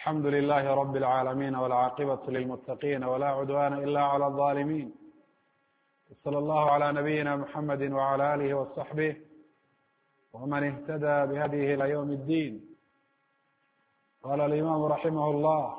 الحمد لله رب العالمين والعاقبة للمتقين ولا عدوان إلا على الظالمين وصلى الله على نبينا محمد وعلى آله وصحبه ومن اهتدى بهديه إلى يوم الدين. قال الإمام رحمه الله: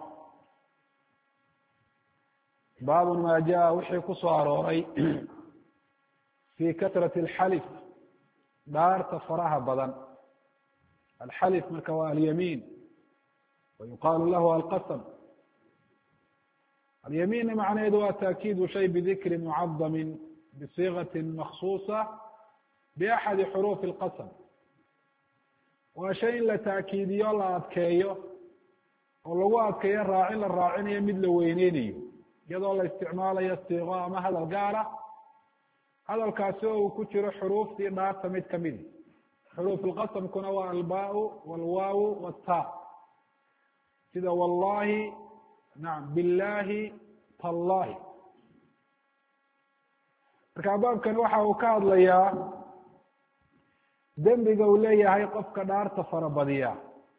baabu ma jaa wixii ku soo arooray fii katrati alxalif, dhaarta faraha badan. alxalif marka waa alyamiin wayuqaalu lahu alqasam. alyamiinna macnaheedu waa taakiidu shay bidikri mucadamin bisiigati maksuusa biaxadi xuruufi alqasam. waa shay in la taakiidiyo la adkeeyo oo lagu adkeeyo raacin la raacinayo mid la weyneynayo iyadoo la isticmaalayo siiqo ama hadal gaar ah. hadalkaasi oo uu ku jiro xuruuftii dhaarta mid kamidi. xuruuf lqasamkuna waa albaau walwaawu wata, sida wallahi, nacam, billahi, tallahi. marka baabkan waxa uu ka hadlayaa dembiga uu leeyahay qofka dhaarta farabadiya.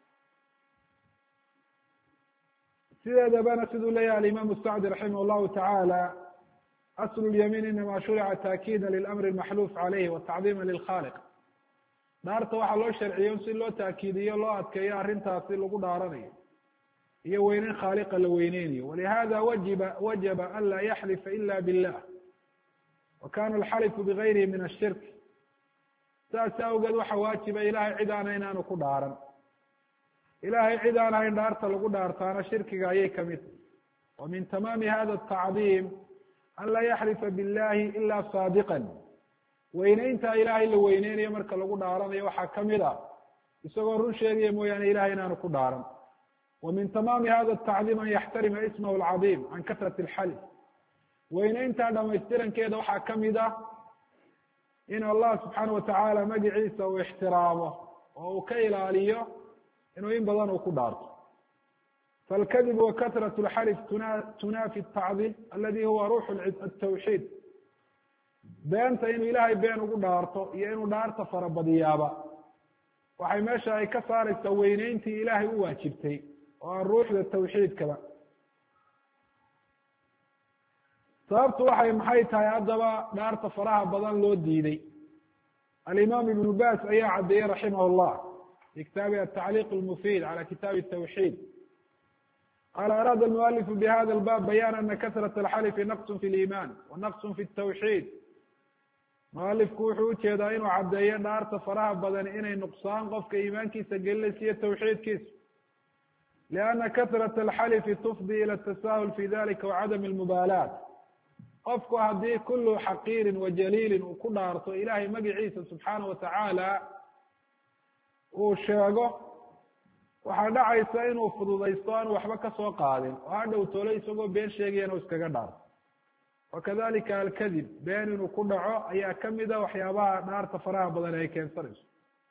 sideedabana siduu leeyahay alimaam sacdi raximah llahu tacaala, aslu lyamiin inama shurica taakida lilamri maxluuf caleyhi watacdiima lilkhaliq. dhaarta waxaa loo sharciyo si loo taakiidiyo loo adkeeyo arrintaasi lagu dhaaranayo iyo weyneyn khaaliqa la weyneynayo. walihada wajaba an laa yaxlifa ila billah wa kana alxalifu bigayrihi min ashirk. saas awgeed waxa waajiba ilahay cid aana inaanu ku dhaaran. ilahay cid aan ahayn dhaarta lagu dhaartaana shirkiga ayay kamid tahay. wa min tamaami hada atacdiim an laa yaxlifa billahi ila saadiqan. weyneynta ilahay la weyneynayo marka lagu dhaaranayo waxaa kamid ah isagoo run sheegaya mooyaane ilahay inaanu ku dhaaran. wa min tamaami hada atacdiim an yaxtarima ismahu alcadiim can kasrati alxalif. weyneynta dhamaystirankeeda waxaa kamid ah in allah subxaana watacaala magiciisa uu ixtiraamo oo uu ka ilaaliyo inuu in badan uu ku dhaarto. falkadib wa kasrat lxalif tunaafi atacdiim aladi huwa ruuxu atawxiid. beenta inuu ilahay been ugu dhaarto iyo inuu dhaarta farabadiyaaba waxay meesha ay ka saaraysaa weyneyntii ilahay u waajibtay oo aan ruuxda tawxiidkaba. sababtu maxay tahay haddaba dhaarta faraha badan loo diiday? alimaam ibnu bas ayaa caddeeyey raximah llah fi kitaabi atacliiq lmufiid cala kitaabi tawxiid. qaala araada almualifu bihada albab bayan ana kasrat alxalifi naqsun fi liiman wa naqsun fi tawxiid. mualifku wuxuu ujeedaa inuu caddeeyo dhaarta faraha badan inay nuqsaan qofka iimaankiisa gelinaysa iyo tawxiidkiisa. lianna kasrat alxalifi tufdi ila tasahul fi dalika wacadam almubaalaat. qofku haddii kulu xaqiirin wa jaliilin uu ku dhaarto ilahay magiciisa subxaana watacaala uu sheego, waxaa dhacaysa inuu fududaysto aanu waxba kasoo qaadin oo hadhow tolo isagoo been sheegayana u iskaga dhaarto. wakadalika alkadib, been inuu ku dhaco ayaa kamid a waxyaabaha dhaarta faraha badan ay keensanayso.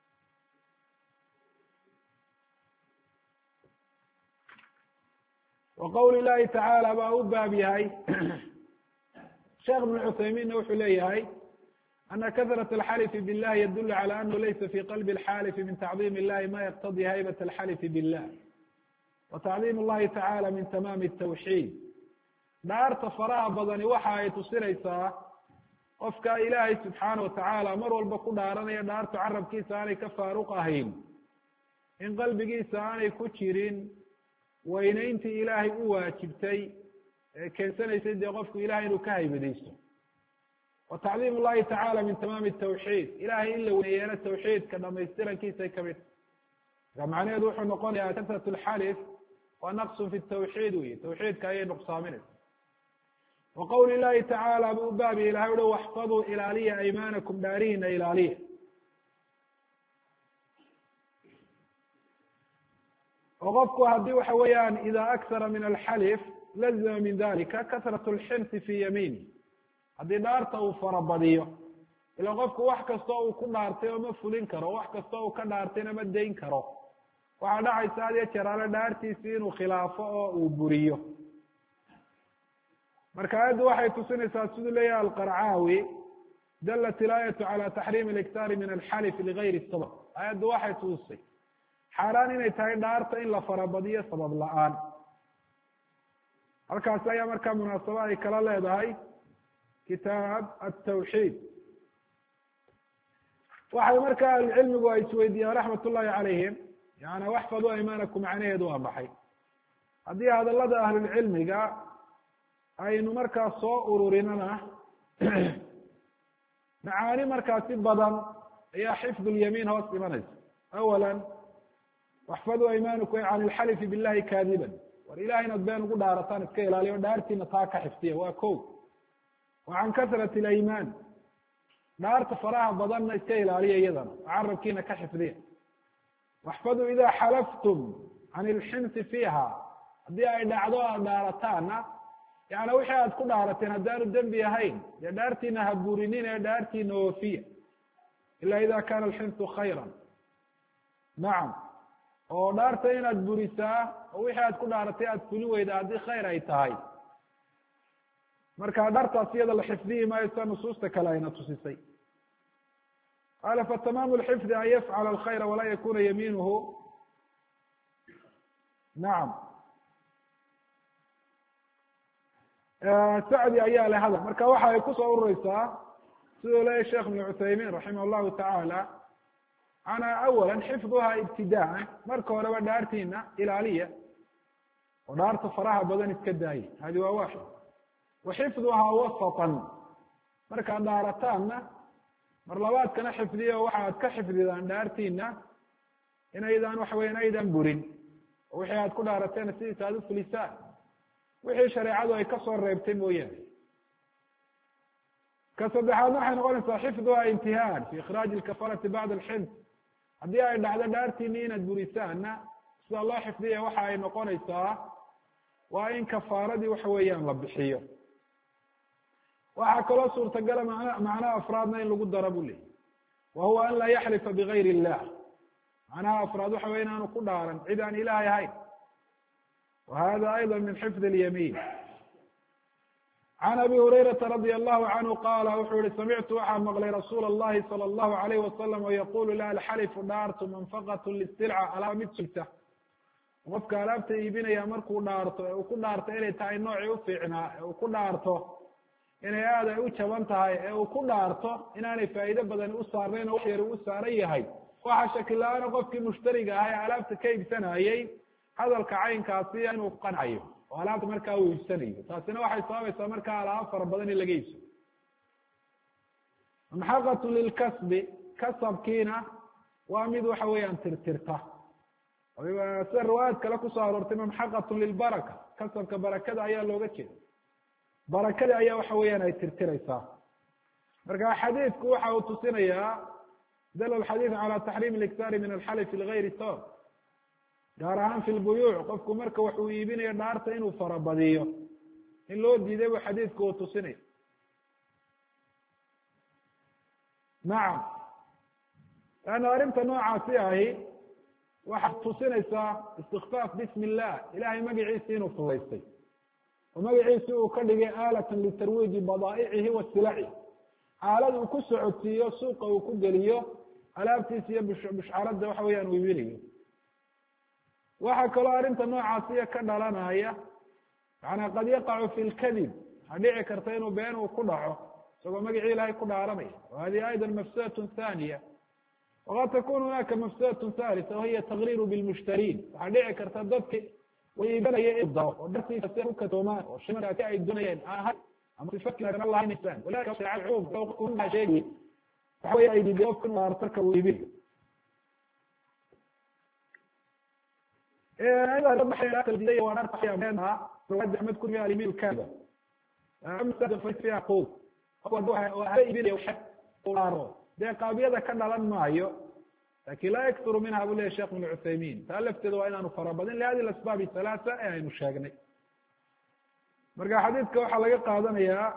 wa qawli llahi tacaala baa u baab yahay. sheekh ibn cuthayminna wuxuu leeyahay ana kasrat alxalifi billahi yadulu cala anahu laysa fi qalbi alxalifi min tacdiim illahi ma yaqtadi haybat alxalifi billah wa tacdiim allahi tacala min tamaami atawxiid. dhaarta faraha badani waxa ay tusinaysaa qofka ilaahay subxaana watacaala mar walba ku dhaaranaya dhaartu carabkiisa aanay ka faaruq ahayn, in qalbigiisa aanay ku jirin weyneyntii ilaahay u waajibtay ee keensanaysay dee qofku ilahay inuu ka haybadaysto. wa tacdiim allahi tacala min tamaami tawxiid, ilahay in la weyneeyana tawxiidka dhamaystirankiisay kamid tahay. marka macnaheedu wuxuu noqonayaa kasrat alxalif waa naqsun fi tawxiid wey, tawxiidka ayay nuqsaaminaysa. wa qawli llahi tacaala bu baabi ilahay uhi waxfaduu ilaaliya aymaanakum, dhaarihiina ilaaliya. oo qofku haddii waxa weeyaan ida aksara min alxalif lazima min dalika kasrat lxinsi fi yamiini. haddii dhaarta uu farabadiyo, ila qofku wax kastoo uu ku dhaartay oo ma fulin karo, wax kastoo uu ka dhaartayna ma dayn karo. waxaa dhacaysa had iyo jeer ale dhaartiisii inuu khilaafo oo uu buriyo. marka aayaddu waxay tusinaysaa siduu leeyahay alqarcaawi, dalat ilaayatu cala taxriimi aliktaari min alxalif ligayri sabab. aayaddu waxay tusisay xaaraan inay tahay dhaarta in la farabadiyo sabab la-aan. halkaasi ayaa markaa munaasaba ay kala leedahay kitaab atawxiid. waxay markaa ahlucilmigu ay isweydiiyeen raxmat ullahi calayhim, yani waxfaduu aymaanaku macnaheedu waa maxay? haddii hadalada ahlulcilmiga aynu markaa soo ururinana macaani markaasi badan ayaa xifdu lyamiin hoos imanaysa. awala waxfaduu aymaanaku can ilxalifi billahi kaadiban, war ilahay inaad been ugu dhaarataan iska ilaaliyo, dhaartiina taa ka xifdiya, waa ko. wa can kasrati alaymaan, dhaarta faraha badanna iska ilaaliya iyadana, carabkiina ka xifdiya. waxfaduu ida xalaftum can ilxinsi fiiha, haddii ay dhacdo aad dhaarataana, yani wixii aad ku dhaarateen haddaanu dembi ahayn, dee dhaartiina ha burinin ee dhaartiina oofiya, ila ida kana alxinsu khayra. nacam, oo dhaarta inaad burisaa oo wixii aad ku dhaaratay aad fulin weyda haddii khayr ay tahay, marka dhaartaas iyada la xifdiyi maayo sida nusuusta kale ayna tusisay. qaala fatamaamu lxifdi an yafcala alkhayra walaa yakuna yamiinuhu. nacam, sacdi ayaa le hadal, marka waxa ay kusoo urureysaa siduu leeyahy sheekh ibn cuthaymin raximah llahu tacaala, ana awala xifduha ibtidaan, marka horeba dhaartiina ilaaliya oo dhaarta faraha badan iska daaya, hadi waa waaxid. wa xifduhaa wasatan, markaad dhaarataanna mar labaadkana xifdiya oo waxa aad ka xifdidaan dhaartiina inaydaan waxa weya aydan burin, oo wixii aad ku dhaarateena sidiisa aad ufulisaan, wixii shareecadu ay kasoo reebtay mooyaane. ka saddexaadna waxay noqonaysaa xifduha imtihaan fi ikhraaji lkafarati bacda alxins, haddii ay dhacdo dhaartiini inaad burisaanna sida loo xifdiya waxa ay noqonaysaa waa in kafaaradii waxa weeyaan la bixiyo. waxaa kaloo suurtagala macnaha afraadna in lagu dara bu leeyay, wa huwa an laa yaxlifa bigayr illah. macnaha afraad waxa wey inaanu ku dhaaran cid aan ilaahay ahayn, wa hada ayضa min xifd اlyamiin. can abi hurayrata radi allahu canhu qaala wuxuu yihi samictu waxaa maqlay rasuula اllahi salى اllahu alayh wasalam oo yaqulu la alxalifu dhaartu manfaqat lisilca, alaaba mid sugta. qofka alaabta iibinaya markuu dhaarto ee uu ku dhaarto inay tahay noocii ufiicnaa, ee uu ku dhaarto inay aad ay u jaban tahay, ee uu ku dhaarto inaanay faa'iido badani u saarnayn oo wax yar u saaran yahay, waxa shaki la-aana qofkii mushtariga ahaa ee alaabta ka iibsanayey hadalka caynkaasi inuu qancayo oo alaabta markaa uu iibsanayo. taasina waxay sababaysaa markaa alaabo fara badan in laga iibsado. mamxaqatu lilkasbi, kasabkiina waa mid waxa weeyaan tirtirta, sida riwaayad kale kusoo aroortay mamxaqatu lilbaraka, kasabka barakada ayaa looga jeeda, barakada ayaa waxa weeyaan ay tirtireysaa. marka xadiidku waxa uu tusinayaa dal xadiid calى taxriim اliktaari min alxalfi ligayri sabab, gaar ahaan fi lbuyuuc, qofku marka wax uu iibinayo dhaarta inuu farabadiyo in loo diiday bu xadiidku uu tusinaya. nacam, lanna arrinta noocaasi ahi waxay tusinaysaa istikfaaf bismi illah, ilahay magaciisi inuu fudaystay oo magaciisi uu ka dhigay aalatan litarwiiji badaaicihi wa silaci, aalad uu ku socodsiiyo suuqa uu ku geliyo alaabtiisa iyo bushcarada waxa weeyaan uu iibinayo. waxaa kaloo arrinta noocaasiya ka dhalanaya, macanaa qad yaqacu fi lkadib, waxaa dhici karta inuu been uu ku dhaco isagoo magacii ilahay ku dhaaranaya, wa hadihi ayda mafsadat thaniya. waqad takun hunaka mafsadat halisa wahiya taqriiru bilmushtariin, waxaa dhici karta dadki way iibanaya in dao oo dartiisa si ukatoomaan oo shimarkaasi ay doonayeen ahay ama sifakiisan allah insan walaka shareecada xukum ka sheegi waxa weeye ay diiday qofka inuu artarka uu iibiyo. ida baxay talbiya wa arta xiyamaha riwaayad Ahmed kun yaali mil kaada amsa fi aqul waa iibiyo waxa dee qaabiyada ka dhalan maayo, lakin laa yakturu minha bu leya sheekh ibn cuthaymin, taa lafteeda waa inaanu farabadin lihadi asbaab halaasa ee aynu sheegnay. marka xadiidka waxaa laga qaadanayaa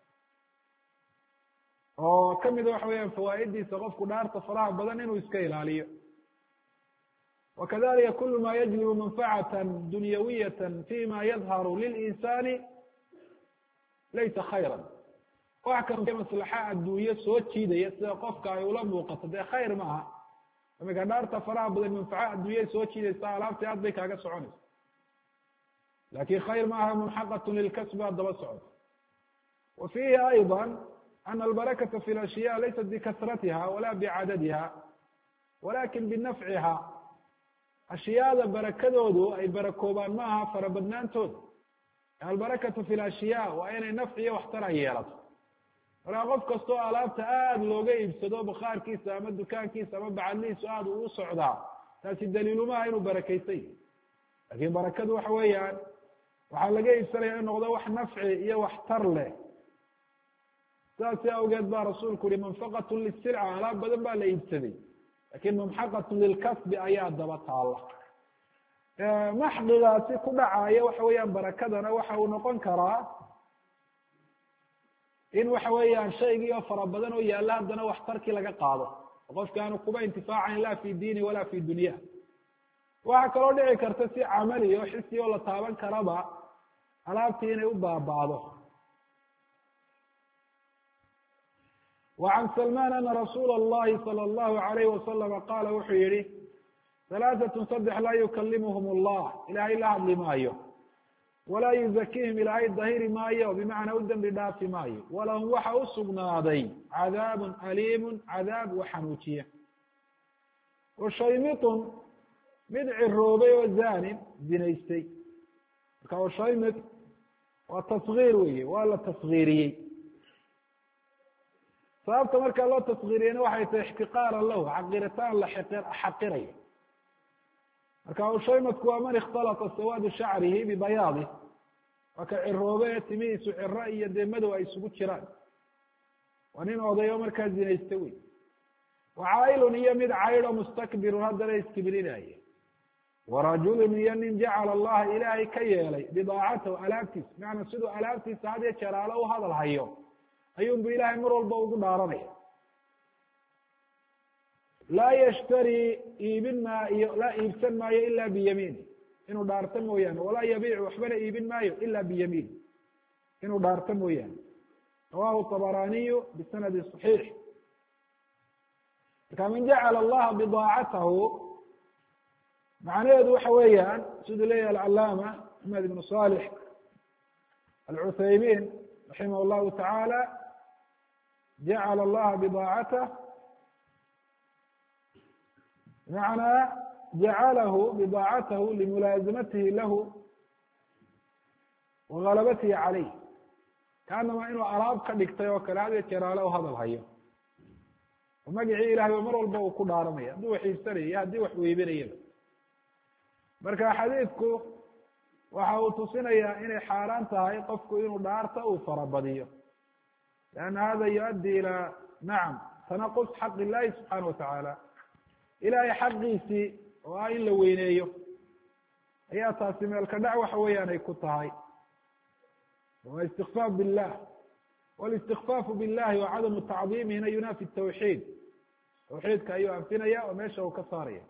oo kamida waxa weeyaan fawaa'idiisa qofku dhaarta faraha badan inuu iska ilaaliyo. wakadalika kulu ma yajlibu manfacata dunyawiyata fima yadharu lilinsani laysa khayra, wax kasta maslaxa adduunye soo jiidaya sida qofka ay ula muuqato dee khayr maaha, imika dhaarta faraha badan manfaco adduunyay soo jiidaysaa, alaabtii aad bay kaaga soconaysa, lakin khayr maaha munxaqatu lilkasbi aad daba socoto. wa fiihi ayضa ana albarakata fi lashya laysat bikasratiha wala bicadadiha walakin binafciha. ashyaada barakadoodu ay barakoobaan maaha farabadnaantooda. albarakatu fi lashya waa inay nafci iyo waxtar ay yeelato. markaa qof kastoo alaabta aada looga iibsado bakhaarkiisa ama dukaankiisa ama bacadlihiisu aada uu socdaa, taasi daliilumaha inuu barakaysan yahy. lakin barakadu waxa weeyaan waxaa laga iibsanaya in noqdo wax nafci iyo waxtar leh. saasi awgeed baa rasuulku yihi manfaqatu lisilca, alaab badan baa la iibsaday, lakin mamxaqatu lilkasbi ayaa daba taala. maxdigaasi ku dhacaya waxa weeyaan barakadana waxa uu noqon karaa in waxa weeyaan shaygii oo fara badan oo yaalla haddana waxtarkii laga qaado, qofka aanu kuba intifaacayn la fi diini wala fi dunya. waxaa kaloo dhici karta si camali oo xisi oo la taaban karaba alaabtii inay u baaba'do. وعن سلمان أن رsuuل اللhi صلى الله عليه وسلم qاla wuxuu yihi ثaلاثة صدx laa يuklimهm الlah, ilahay la hadli maayo, walaa يزakيهim ilahay dahiri maayo, bimacnaa u dembi dhaafi maayo, walahum waxa usugnaaday cadاab أliim, cadاab waxanuujiya. وshaymiط mid ciroobay oo zanin zinaystay. marka shaymit waa taصغيir wey, waa la taصغiiriyey. sababta markaa loo taصغiiriyeyna waxay tahay اxtiqاara lahu, xaqiritaan la xaqirayo. marka ushaymadku waa man اkhtalطa sawaadu shacrihi bibayaadih, waa ka ciroobe timihiisu ciro iyo dee madow ay isugu jiraan. waa nin odayo markaa zinaysta wey. wacaa'ilun iyo mid caydho mustakbirun haddana iskibrinaaye. warajulun iyo nin jacala allaha ilaahay ka yeelay bidaacatahu alaabtiisa, macnaa siduu alaabtiisa had iyo jeer aale u hadal hayo ayuun bu ilaahay mar walba ugu dhaaranaya. laa yshtari iibin maayo, laa iibsan maayo ila biyamiini, inuu dhaarto mooyaane. walaa yabiicu waxbana iibin maayo ila biyamiini, inuu dhaarto mooyaane. rawahu طabaraniyu bisanadi صaxiix. marka man jacala allaha bidaacatahu macnaheedu waxa weeyaan siduu leeyahy alcalaama axmed ibnu salix alcuthaymin raximah llahu tacaala, jacala allaha bidaacatah bimacnaa jacalahu bidaacatahu limulaazamatihi lahu wagalabatihi caleyh, kaanama inuu alaab ka dhigtay oo kale had iyo jeer aale u hadal hayo. oo magacii ilahay ba mar walba uu ku dhaaranaya, hadduu wax iibsanayo iyo haddii wax weybinayaba. marka xadiidku waxa uu tusinayaa inay xaaraan tahay qofku inuu dhaarta uu farabadiyo, lianna hada yuaddi ilaa nacam tanaqus xaq illahi subxaana watacaala. ilahay xaqiisii oo ah in la weyneeyo ayaa taasi meelka dhac waxa weeyaan ay ku tahay. wa istikfaaf billah, walistikfaafu billahi wa cadamu tacdiimihina yunaafi tawxiid, tawxiidka ayuu anfinaya oo meesha uu ka saaraya.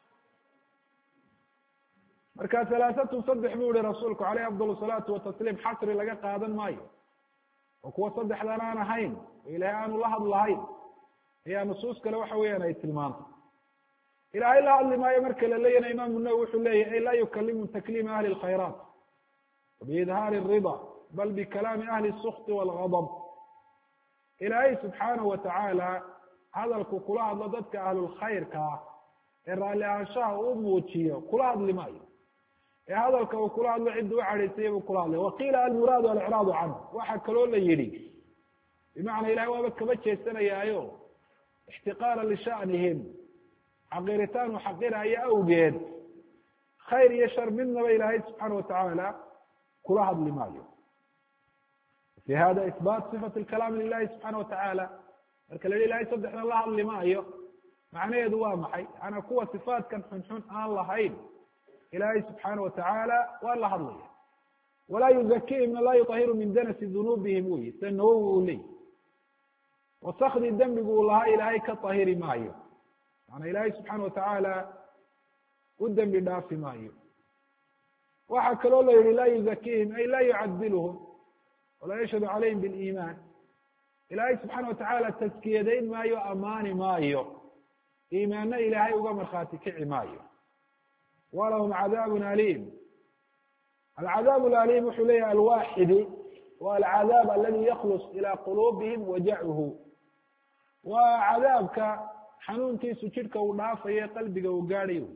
marka halaaثatun saddex buu yihi rasuulku caleyh afdal الsalaatu watasliim, xasri laga qaadan maayo, oo kuwa saddexdan aan ahayn oo ilahay aanu la hadlahayn ayaa nusuus kale waxa weeyaan ay tilmaantay. ilahay la hadli maayo marka la leeyana imaamu nawowi wuxuu leeyahy ay laa yukalimu takliima ahli اlkhayraat biidhaari الrida bal bikalaami ahli الsukti wاlgadb. ilaahay subxaanahu watacaala hadalku kula hadlo dadka ahlulkhayrka ah ee raalli ahaanshaha uu muujiyo kula hadli maayo, ee hadalka uu kula hadlo cidda u cadhaysaya buu kula hadlay. waqiila almuraadu alicraadu canhu, waxaa kaloo la yidhi bimacnaa ilahay waaba kaba jeesanayaayo ixtiqaara lishanihim, xaqiritaan uu xaqiraayo awgeed khayr iyo shar midnaba ilaahay subxaana watacaala kula hadli maayo. fi hada ihbaat sifat lkalaam lilahi subxaana watacaala. marka la yihi ilahay saddexdan la hadli maayo, macnaheedu waa maxay? ana kuwa sifaatkan xunxun aan lahayn ilaahay subxaana watacaala waa la hadlaya. walaa yuzakihimna laa yuطahiru min danasi dunuubihim wey, sida nawowi uu leey. wasakdi dembigu uu lahaa ilaahay ka tahiri maayo, maanaa ilaahay subxaana watacaala u dembi dhaafi maayo. waxaa kaloo la yihi laa yuzakihim ay laa yucadiluhum walaa yashhadu calayhim biliimaan. ilaahay subxaana watacaala taskiyadayn maayo, amaani maayo, iimaanna ilaahay uga markhaati kici maayo walahum cadaabun aliim. alcadaab alaliim wuxuu leeyahay alwaaxidi wa alcadaab aladi yaklus ilaa quluubihim wajacuhu, waa cadaabka xanuunkiisu jidhka uu dhaafayo qalbiga uu gaadhayo.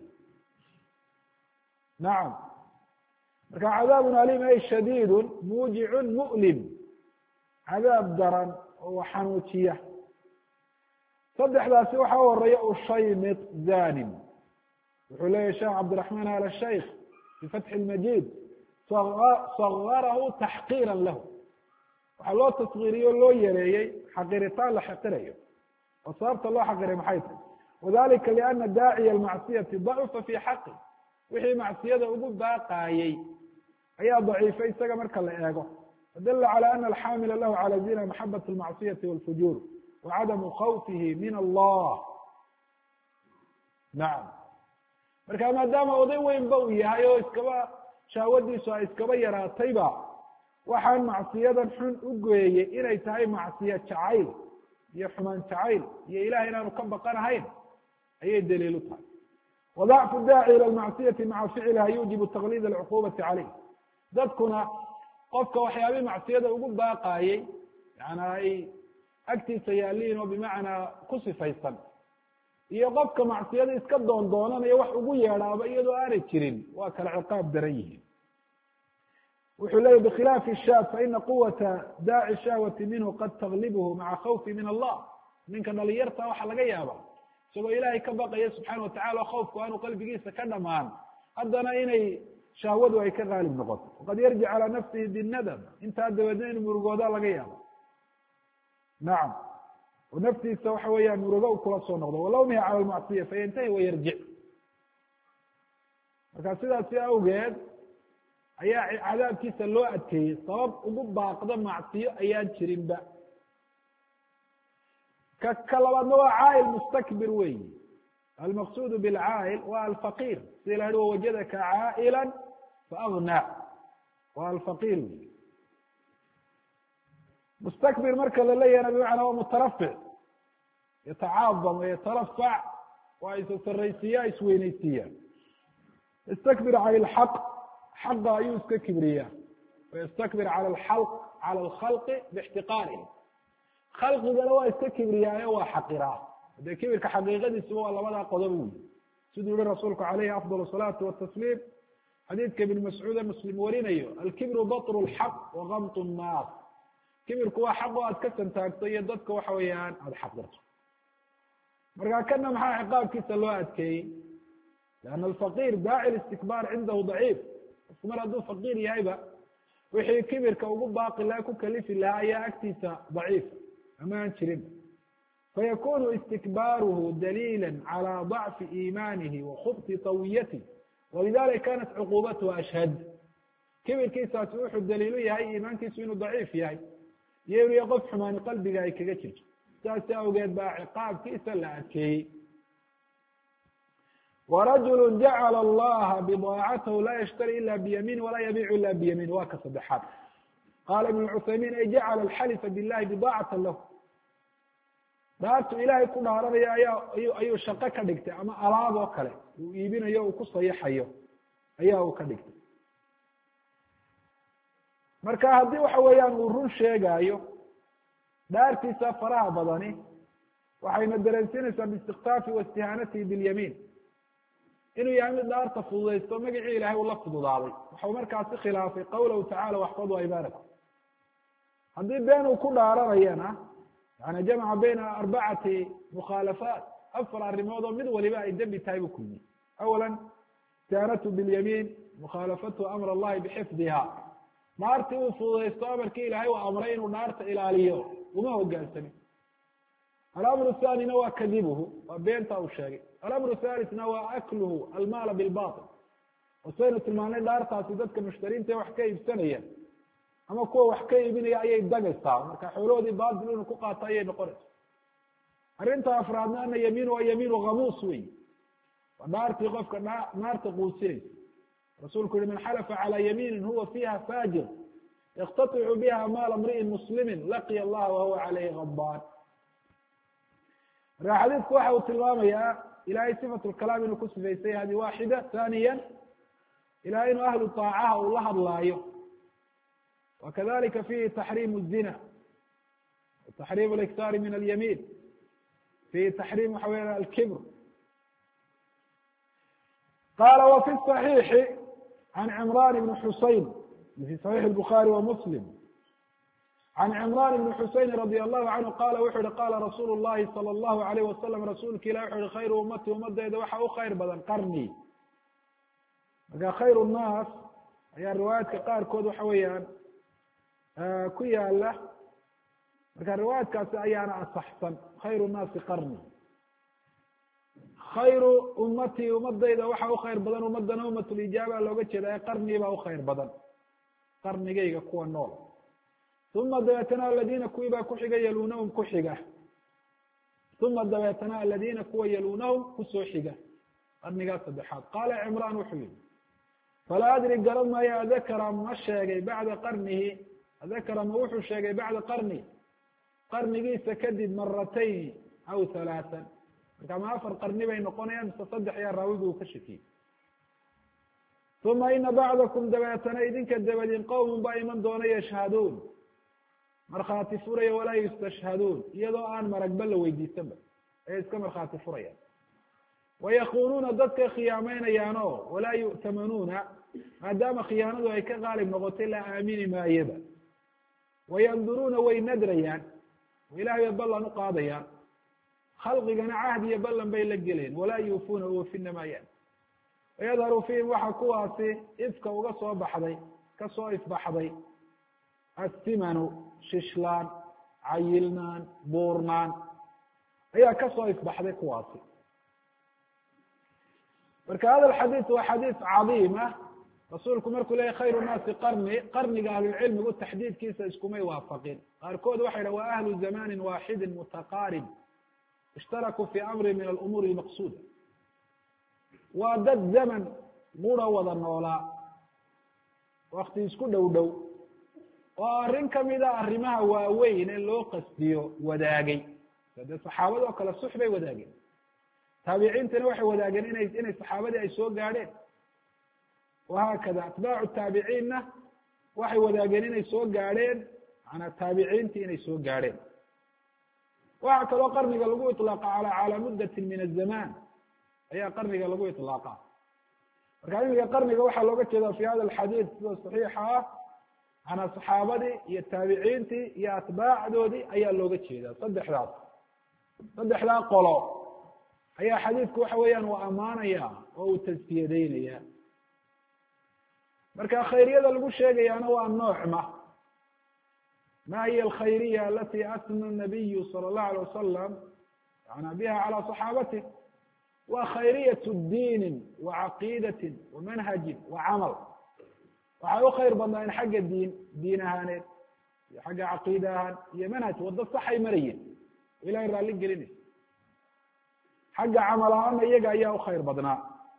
nacam, marka cadaabun aliim ay shadiidun muujicun mu'lim, cadaab daran oo xanuujiya. saddexdaasi waxaa u horeeya ushaymit zanim, wuxuu leeyahy sheekh cabdiraxmaan al shaykh fi fatxi lmajid sagarahu taxqiira lahu, waxaa loo taskiriye o loo yareeyey xaqiritaan la xaqirayo, oo sababta loo xaqiray maxay tahay? wadalika liana daaciya almacsiyati dacufa fi xaqi, wixii macsiyada ugu baaqaayey ayaa daciifay isaga marka la eego. fadala calى ana alxaamila lahu calى zina maxabat almacsiyati walfujuur wacadamu khawfihi min allah. nacam, marka maadaama oday weyn ba uu yahay oo iskaba shahwadiisu ay iskaba yaraatayba, waxaan macsiyadan xun u geeyey inay tahay macsiya jacayl iyo xumaan jacayl iyo ilahay inaanu ka baqanahayn ayay daliil u tahay. wadacfu daaci ila lmacsiyati maca ficliha yuujibu taklid alcuqubati caleyh. dadkuna qofka waxyaabii macsiyada ugu baaqaayey yani ay agtiisa yaaliin oo bimacnaa ku sifaysan, iyo qofka macsiyada iska doondoonanayo wax ugu yeedhaaba iyadoo aanay jirin, waa kala ciqaab daran yihiin. wuxuu leeyahy bikhilaafi shaab faina quwata daaci shahwati minhu qad taglibhu maca khawfi min allah. ninka dhalinyarta waxa laga yaaba isagoo ilaahay ka baqaya subxaana watacala, khawfku aanu qalbigiisa ka dhamaan, haddana inay shahwadu ay ka qaalib noqoto. waqad yarjic calaa nafsihi binadam, intaa dabeedna inu murugooda laga yaabo. nacam, oo naftiisa waxa weeyaan murugo u kula soo noqdo. walawmiha cala almacsiya fayantahi wayarjic. marka sidaasi awgeed ayaa cadaabkiisa loo adkeeyey, sabab ugu baaqda macsiyo ayaan jirinba. ka labaadna waa caa'il mustakbir weyi. almaqsuud bilcaa'il waa alfaqiir, sida la yihi wawajadaka caa'ila faagnaa, waa alfaqiir wey. mustakbir marka la leeyahna bimacnaa waa mutarafic, yatacaadam wayatarafac, waa isa saraysiiya isweyneysiiya. istakbir cala alxaq, xaqa ayuu iska kibriyaa. wayastakbir cala alkhalqi bixtiqaarihi, khalqigana waa iska kibriyaayo waa xaqiraa. dee kibirka xaqiiqadiisuba waa labadaa qodob wey, siduu yihi rasuulku calayhi afdal salaatu watasliim xadiidka ibn mascuude muslim warinayo, alkibru batru lxaq wagamtu nnaas. kibirku waa xaq oo aad ka santaagto iyo dadka waxa weeyaan aada xaqirto. markaa kana maxaa ciqaabkiisa loo adkeeyey? lianna alfaqiir daaci listikbaar cindahu daciif. qofku mar hadduu faqiir yahayba, wixii kibirka ugu baaqi laha ku kalifi lahaa ayaa agtiisa daciif ama aan jirin. fayakunu istikbaaruhu daliila calى ضacfi iimaanihi wa khubti tawiyatih, walidalika kanat cuqubatuhu ashhad. kibirkiisaasi wuxuu daliilu yahay iimaankiisu inuu daciif yahay, iyo inuu yahay qof xumaani qalbiga ay kaga jirto. saasi awgeed baa ciqaabkiisa la adkeeyey. warajulu jacala allaha bidaacatahu laa yashtari ila biyamiin walaa yabiicu ila biyamiin, waa ka saddexaad. qaala ibn cuthaymiin ay jacala alxalifa billahi bidaacata lahu. dhaartu ilaahay ku dhaaranaya ayuu shaqo ka dhigtay, ama alaab oo kale uu iibinayo uu ku sayaxayo ayaa uu ka dhigtay. marka haddii waxa weeyaan uu run sheegaayo, dhaartiisa faraha badani waxayna dareensinaysaa biistikfaafi waistihaanatihi bilyamiin, inuu yahay mid dhaarta fududaysto magacii ilahay uu la fududaaday. waxau markaasi khilaafay qawlahu tacala waxfaduu aymaanakum. haddii been uu ku dhaaranayana yani jamaca bayna arbacati mukhaalafaat, afar arrimood oo mid waliba ay dembi tahay buu kulmiyey. awala istihaanatu bilyamiin, mukhaalafatu amr allahi bixifdiha. dhaartii uu fududaysto amarkii ilaahay uu amray inuu dhaarta ilaaliyo uma hogaansamin. alamru thanina waa kadibuhu, waa beenta uu sheegay. alamru thalithna waa akluhu almaala bilbatil. wasaynu tilmaanay dhaartaasi dadka mushtariinta wax ka iibsanaya ama kuwa wax ka iibinaya ayay dagaysaa, marka xoolahoodii baatil inuu ku qaato ayay noqonaysa. arrinta afraadna ana yamiinu waa yamiinu khamuus wey, waa dhaartii qofka naarta quusinaysa. rasuulku yihi man xalafa calى yamiinin huwa fiiha faajir yaktaطicu biha maala mri'in muslimi laqiya allaha wahuwa calayhi gadbaan. marka xadiidku waxa uu tilmaamayaa ilahay sifatu lkalaam inuu ku sifaystay hadi waaxida. thaniya ilahay inuu ahlu طaacaha uu la hadlaayo. wakadalika fihi taxriim الzina, taxriim اliktaari min alyamiin, fihi taxriim waxa weya alkibr. qala wa fi صaxiixi can cimran ibni xusein fi صaxiix الbukhaari wa muslim can cimran ibni xusein radi allahu canhu qala wuxu uhi qala rasuulu llahi salى allahu alayh wasalam rasuulka ilah wuxu uhi khayru ummati ummadeyda waxa u khayr badan qarni. marka khayr الnaas ayaa riwaayaadka qaarkood waxa weeyaan ku yaala, marka riwaayaadkaasi ayaana asaxsan. khayru الnaasi qarni, khayru ummati ummadayda waxa u khayr badan. ummadana ummatulijaaba looga jeeda qarni baa u khayr badan, qarnigayga kuwa nool. uma dabeetana aladina kuwii baa kuxiga yalunahum ku xiga, uma dabeetana aladina kuwa yalunahum kusoo xiga, qarnigaa saddexaad. qaala cimraan wuxuu yihi falaa adri garan maayo adakara ma sheegay bacda qarnihi, adakara ma wuxuu sheegay bacda qarni, qarnigiisa kadib maratayn aw halaatan. marka ma afar qarni bay noqonayaan mise saddex ayaa raawigu uu ka shakiyey. uma ina bacdakum dabeetana idinka dabadin qowmun baa iman doona yashhaduun, markhaati furaya walaa yustashhaduun, iyadoo aan maragba la weydiisanba ayay iska markhaati furayaan. wayakunuuna dadkay khiyaamaynayaano walaa yu'tamanuuna, maadaama khiyaanadu ay ka qaalib noqotay la aamini maayaba. wayanduruuna way nadrayaan, oo ilahay bay ballan u qaadayaan. khalqigana cahd iyo ballan bay la geleen, walaa yuufuuna oofina maayaan. wayadharu fiihim waxa kuwaasi ifka uga soo baxday, kasoo ifbaxday assimanu, shishlaan, cayilnaan, buurnaan ayaa kasoo ifbaxday kuwaasi. marka hada xadiid waa xadiid cadiim ah. rasuulku markuu leeyahy khayru naasi qarni, qarniga ahlulcilmigu taxdiidkiisa iskumay waafaqin. qaarkood waxay dhaha waa ahlu zamanin waaxidin mutaqaarib ishtarakuu fi amri min alumuuri almaqsuuda. waa dad zaman qura wada noolaa, wakti isku dhow dhow, oo arrin kamida arrimaha waaweyn ee loo qasdiyo wadaagay. dee saxaabada oo kale sux bay wadaageen, taabiciintana waxay wadaageen inay saxaabadii ay soo gaadheen. wahaakada atbaacu taabiciinna waxay wadaageen inay soo gaadheen, maanaa taabiciintii inay soo gaadheen. waxa kaloo qarniga lagu iطlaaqa calaa muddatin min azamaan ayaa qarniga lagu iطlaaqa. marka imiga qarniga waxaa looga jeeda fi hada alxadiid sida saxiixa ah, maanaa saxaabadii iyo taabiciintii iyo atbaacdoodii ayaa looga jeedaa. saddexdaa qolo ayaa xadiidku waxa weeyaan uu amaanaya oo uu taskiyadeynaya. marka khayriyada lagu sheegayaana waa noocma. ma hiya alkhayriya alati asna nabiyu sala allahu alayh wasalam yana biha calى صaxaabatih. waa khayriyatu diinin wa caqiidatin wa manhajin wa camal. waxay u khayr badnaayen xagga diin ahaaneed iyo xagga caqiida ahaan iyo manhaj, waddo saxay marayeen oo ilahay raalli gelinaysa. xagga camal ahaana iyaga ayaa u khayr badnaa.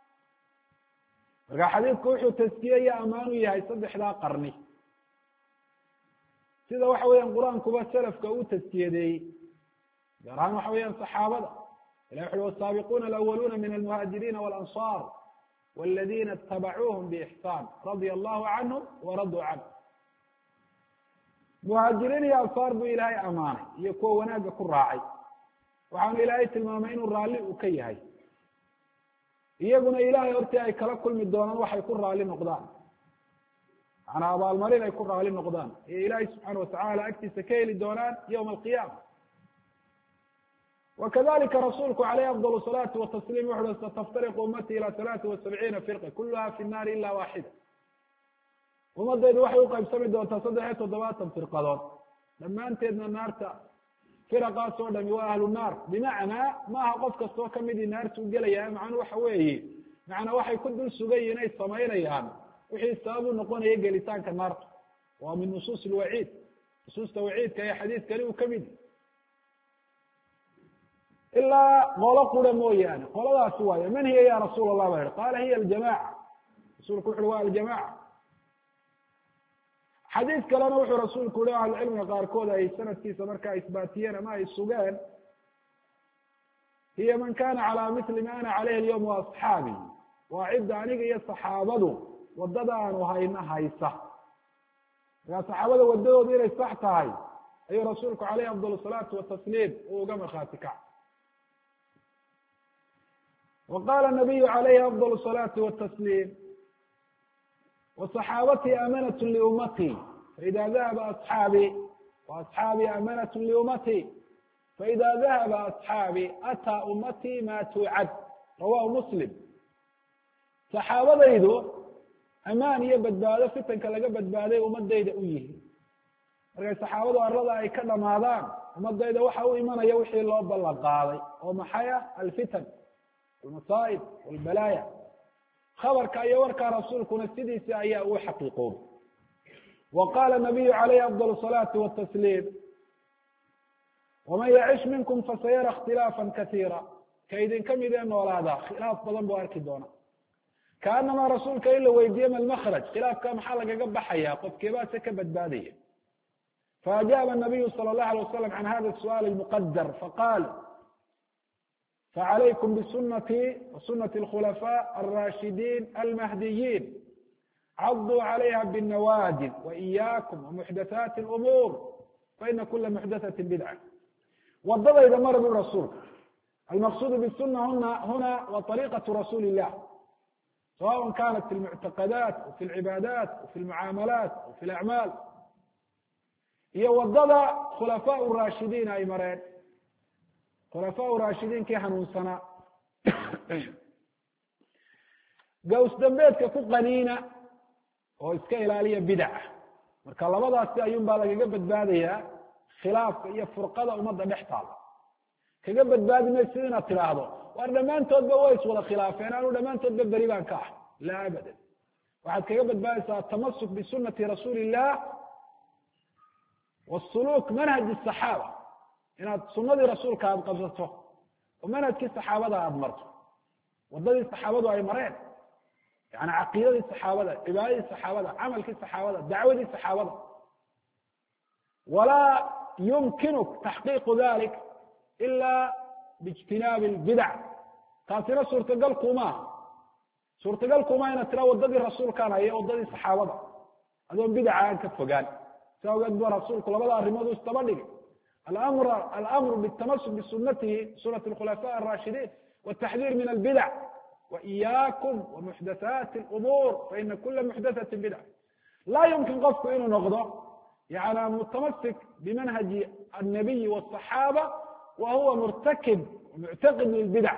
marka xadiidku wuxuu taskiye iyo amaan u yahay saddexdaa qarni, sida waxa weeyaan qur-aankuba salafka uu taskiyadeeyey, gaar ahaan waxa weeyaan saxaabada. ilahi wuxu uhi wasaabiquuna alawaluna min almuhaajiriina walanصar waladina itabacuuhum biixsaan radia allahu canhum waraduu canhu. muhaajiriin iyo ansaar buu ilaahay amaanay iyo kuwa wanaagga ku raacay. waxaanu ilaahay tilmaamay inuu raalli uu ka yahay, iyaguna ilahay hortii ay kala kulmi doonaan waxay ku raali noqdaan, macanaa abaalmarin ay ku raali noqdaan iyo ilaahay subxaana watacaala agtiisa ka heli doonaan yowma alqiyaama. wakadalika rasuulku caleyh afdal salaati watasliim wuxu uhi sataftariqu ummati ila 73 firqa kuluha fi nnaari ila waaxida. ummadaydu waxay uqaybsami doontaa 73 firqadood, dhammaanteedna naarta. firaqaas oo dhami waa ahlu naar, bimacnaa maaha qof kastoo kamidii naartu gelaya. macnuu waxa weeye, macnaa waxay ku dul sugayiin ay samaynayaan wixii sabab u noqonaya gelitaanka naarta. waa min nusuus alwaciid, nusuusta waciidka ee xadiidkani uu kamid ilaa qolo qura mooyaane. qoladaasi waayo man hiya ya rasuul allah ba yihi qaala hiya aljamaca. rasuulku wuxu uhi waa aljamaca. xadiid kalena wuxuu rasuulku yihi ahlucilmiga qaarkood ay sanadkiisa markaa isbaatiyeen ama ay sugeen, hiya man kana calى mili ma ana calayhi alyawm waasxaabi waa cidda aniga iyo saxaabadu wadada aanu hayna haysa. markaa saxaabada wadadooda inay sax tahay ayuu rasuulku alayhi afdal الsalaatu watasliim uu uga markhaati kac. وqala النabiyu عalayhi afضل الصلاaةi والتsليم وصxaabatي amanة لأmtي faإida dahaba أصxaabي وأصxaabي amanة لأmtي faإida dahaba أصxaabي atىa umatي ma tuucad rawahu mslim. saxaabadaydu amaan iyo badbaado fitanka laga badbaaday umadayda u yihi. markay saxaabadu arlada ay ka dhamaadaan umadayda waxa u imanaya wixii loo ballan qaaday oo maxay ah alfitan almasaa'ib walbalaaya. khabarka iyo warkaa rasuulkuna sidiisa ayaa uu xaqiiqoobay. wa qaala nabiyu calayhi afdal الصalaati watasliim waman yacish minkum fasayara اkhtilaafa kasiira ka idinka mid ee noolaada khilaaf badan buu arki doona. kaanamaa rasuulka in la weydiiye ma lmakraj khilaafka maxaa lagaga baxaya qofkeebaase ka badbaadaya. faajaaba الnabiyu salى الlahu alيه wasalam can hada الsu'aal الmuqadar faqaal فعalaykum bsunatي وsunaة الkhulafاء الrashidin almahdiyin caduu عalayha bالnawaajid وإiyaakum وmuxdathaati الأmuur faina kula muxdathaةi bidcة. wadadayda mara bu rasuulka. almaqsuud bsuna huna wa طariiqaة rasuuli الlah sawaء kanat fi اlmuctaqadaat وfi اlcibaadaat وfi اlmucaamalaat وfi اlأcmaal iyo wadada khulafaaء الraashidiin ay mareen. khulafaa raashidiinkii hanuunsanaa gaws dambeedka ku qaniina oo iska ilaaliya bidca. marka labadaasi ayuun baa lagaga badbaadayaa khilaafka iyo furqada ummadda dhex taala. kaga badbaadi mayso inaad tidhaahdo waar dhammaantoodba way iswada khilaafeen anu dhammaantoodba beri baan ka ah. laa abadan. waxaad kaga badbaadaysaa atamasuk bisunati rasuuli illah wasuluk manhaj الصaxaaba inaad sunadii rasuulka aada qabsato oo manhajkii saxaabada aada marto wadadii saxaabadu ay mareen. yani caqiidadii saxaabada, cibaadadii saxaabada, camalkii saxaabada, dacwadii saxaabada. walaa yumkinuk taxqiiqu dalik ila biijtinaabi اlbidac. taasina suurtagal kumaha. suurtagal kumaha inaad tira wadadii rasuulkaan haya wadadii saxaabada adoon bidaca aan ka fogaan. si awgeed ba rasuulku labada arrimood u istaba dhigay. الأمر بالتمسك بسنته سنة الخلفاء الراشدين والتحذير من البدع وإياكم ومحدثات الأمور فإن كل محدثة بدعة. لا يمكن qofku inuu noqdo يعني متمسك بمنهج النبي والصحابة وهو مرتكب ومعتقد للبدع.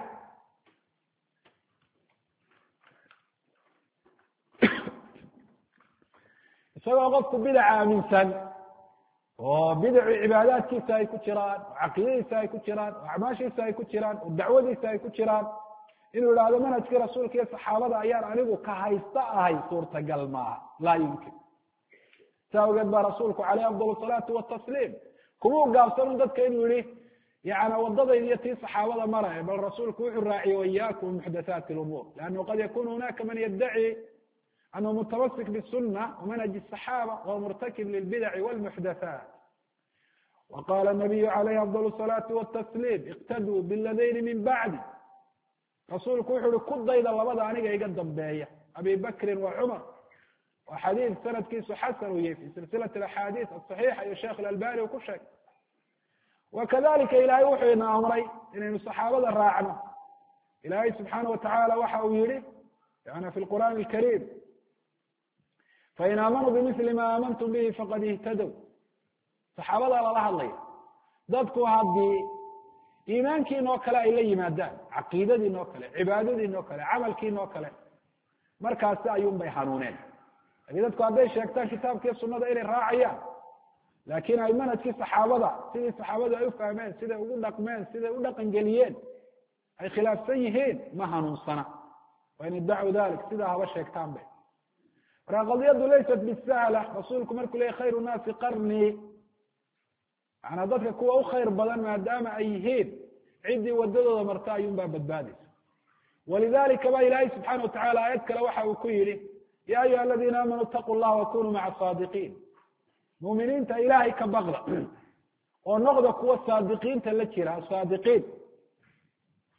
isagoo qofku bidca aaminsan oo bidaci cibaadaadkiisa ay ku jiraan oo caqiidadiisa ay ku jiraan oo acmaashiisa ay ku jiraan oo dacwadiisa ay ku jiraan inuu ihahdo manhajkii rasuulka iyo saxaabada ayaan anigu ka haysta ahay suurtagal maaha. laa yumkin. si awgeed baa rasuulku caleyh afdal الsalaati watasliim kumau gaabsanun dadka inuu yihi yani wadadayda iyo tii saxaabada mara bal rasuulku wuxuu raaciye وإiyaakum muxdathaati الأmuur lannahu qad yakunu hunaka man yaddaci أنه متمسك بالسنة ومنهج الصحابة وهو مرتكب للبدع والمحدثات. وقال النبي عليه أفضل الصلاة والتسليم اقتدوا بالذين من بعد. rasuulku wuxu uhi ku dayda labada aniga iga dambeeya abi bakrin wa cumar. waa xadiid sanadkiisu xasan u yahay fi silsilaة الأxaadiiث الصaxiixa iyo sheekh الأlbani uu ku sheegay. wakadalika ilaahay wuxuu ina amray inaynu saxaabada raacno. ilaahay subxaanaه wataعala waxa uu yihi yani fi الqur'an الكريم fain aamanuu bimili ma aamantum bihi faqad ihtadow. saxaabadaa lala hadlaya. dadku haddii iimaankiinoo kale ay la yimaadaan, caqiidadiinoo kale, cibaadadiinoo kale, camalkiinoo kale, markaasi ayuun bay hanuuneen. lakin dadku hadday sheegtaan kitaabkiiyo sunada inay raacayaan, laakin ay manhajkii saxaabada sidii saxaabadu ay u fahmeen, siday ugu dhaqmeen, siday u dhaqan geliyeen ay khilaafsan yihiin, ma hanuunsana. wain iddacuu dalik sidaa haba sheegtaan be. marka qadiyadu laysat bisahla. rasuulku markuu leeyay khayru naasi qarnii, manaa dadka kuwa u khayr badan maadaama ay yihiin ciddii wadadooda marta ayuun baa badbaadaysa. walidalika ba ilaahay subxaana watacala aayad kale waxa uu ku yihi ya ayuha aladiina aamanuu itaquu llaha wakunuu maca saadiqiin. muuminiinta ilaahay ka baqda oo noqda kuwa saadiqiinta la jira. saadiqiin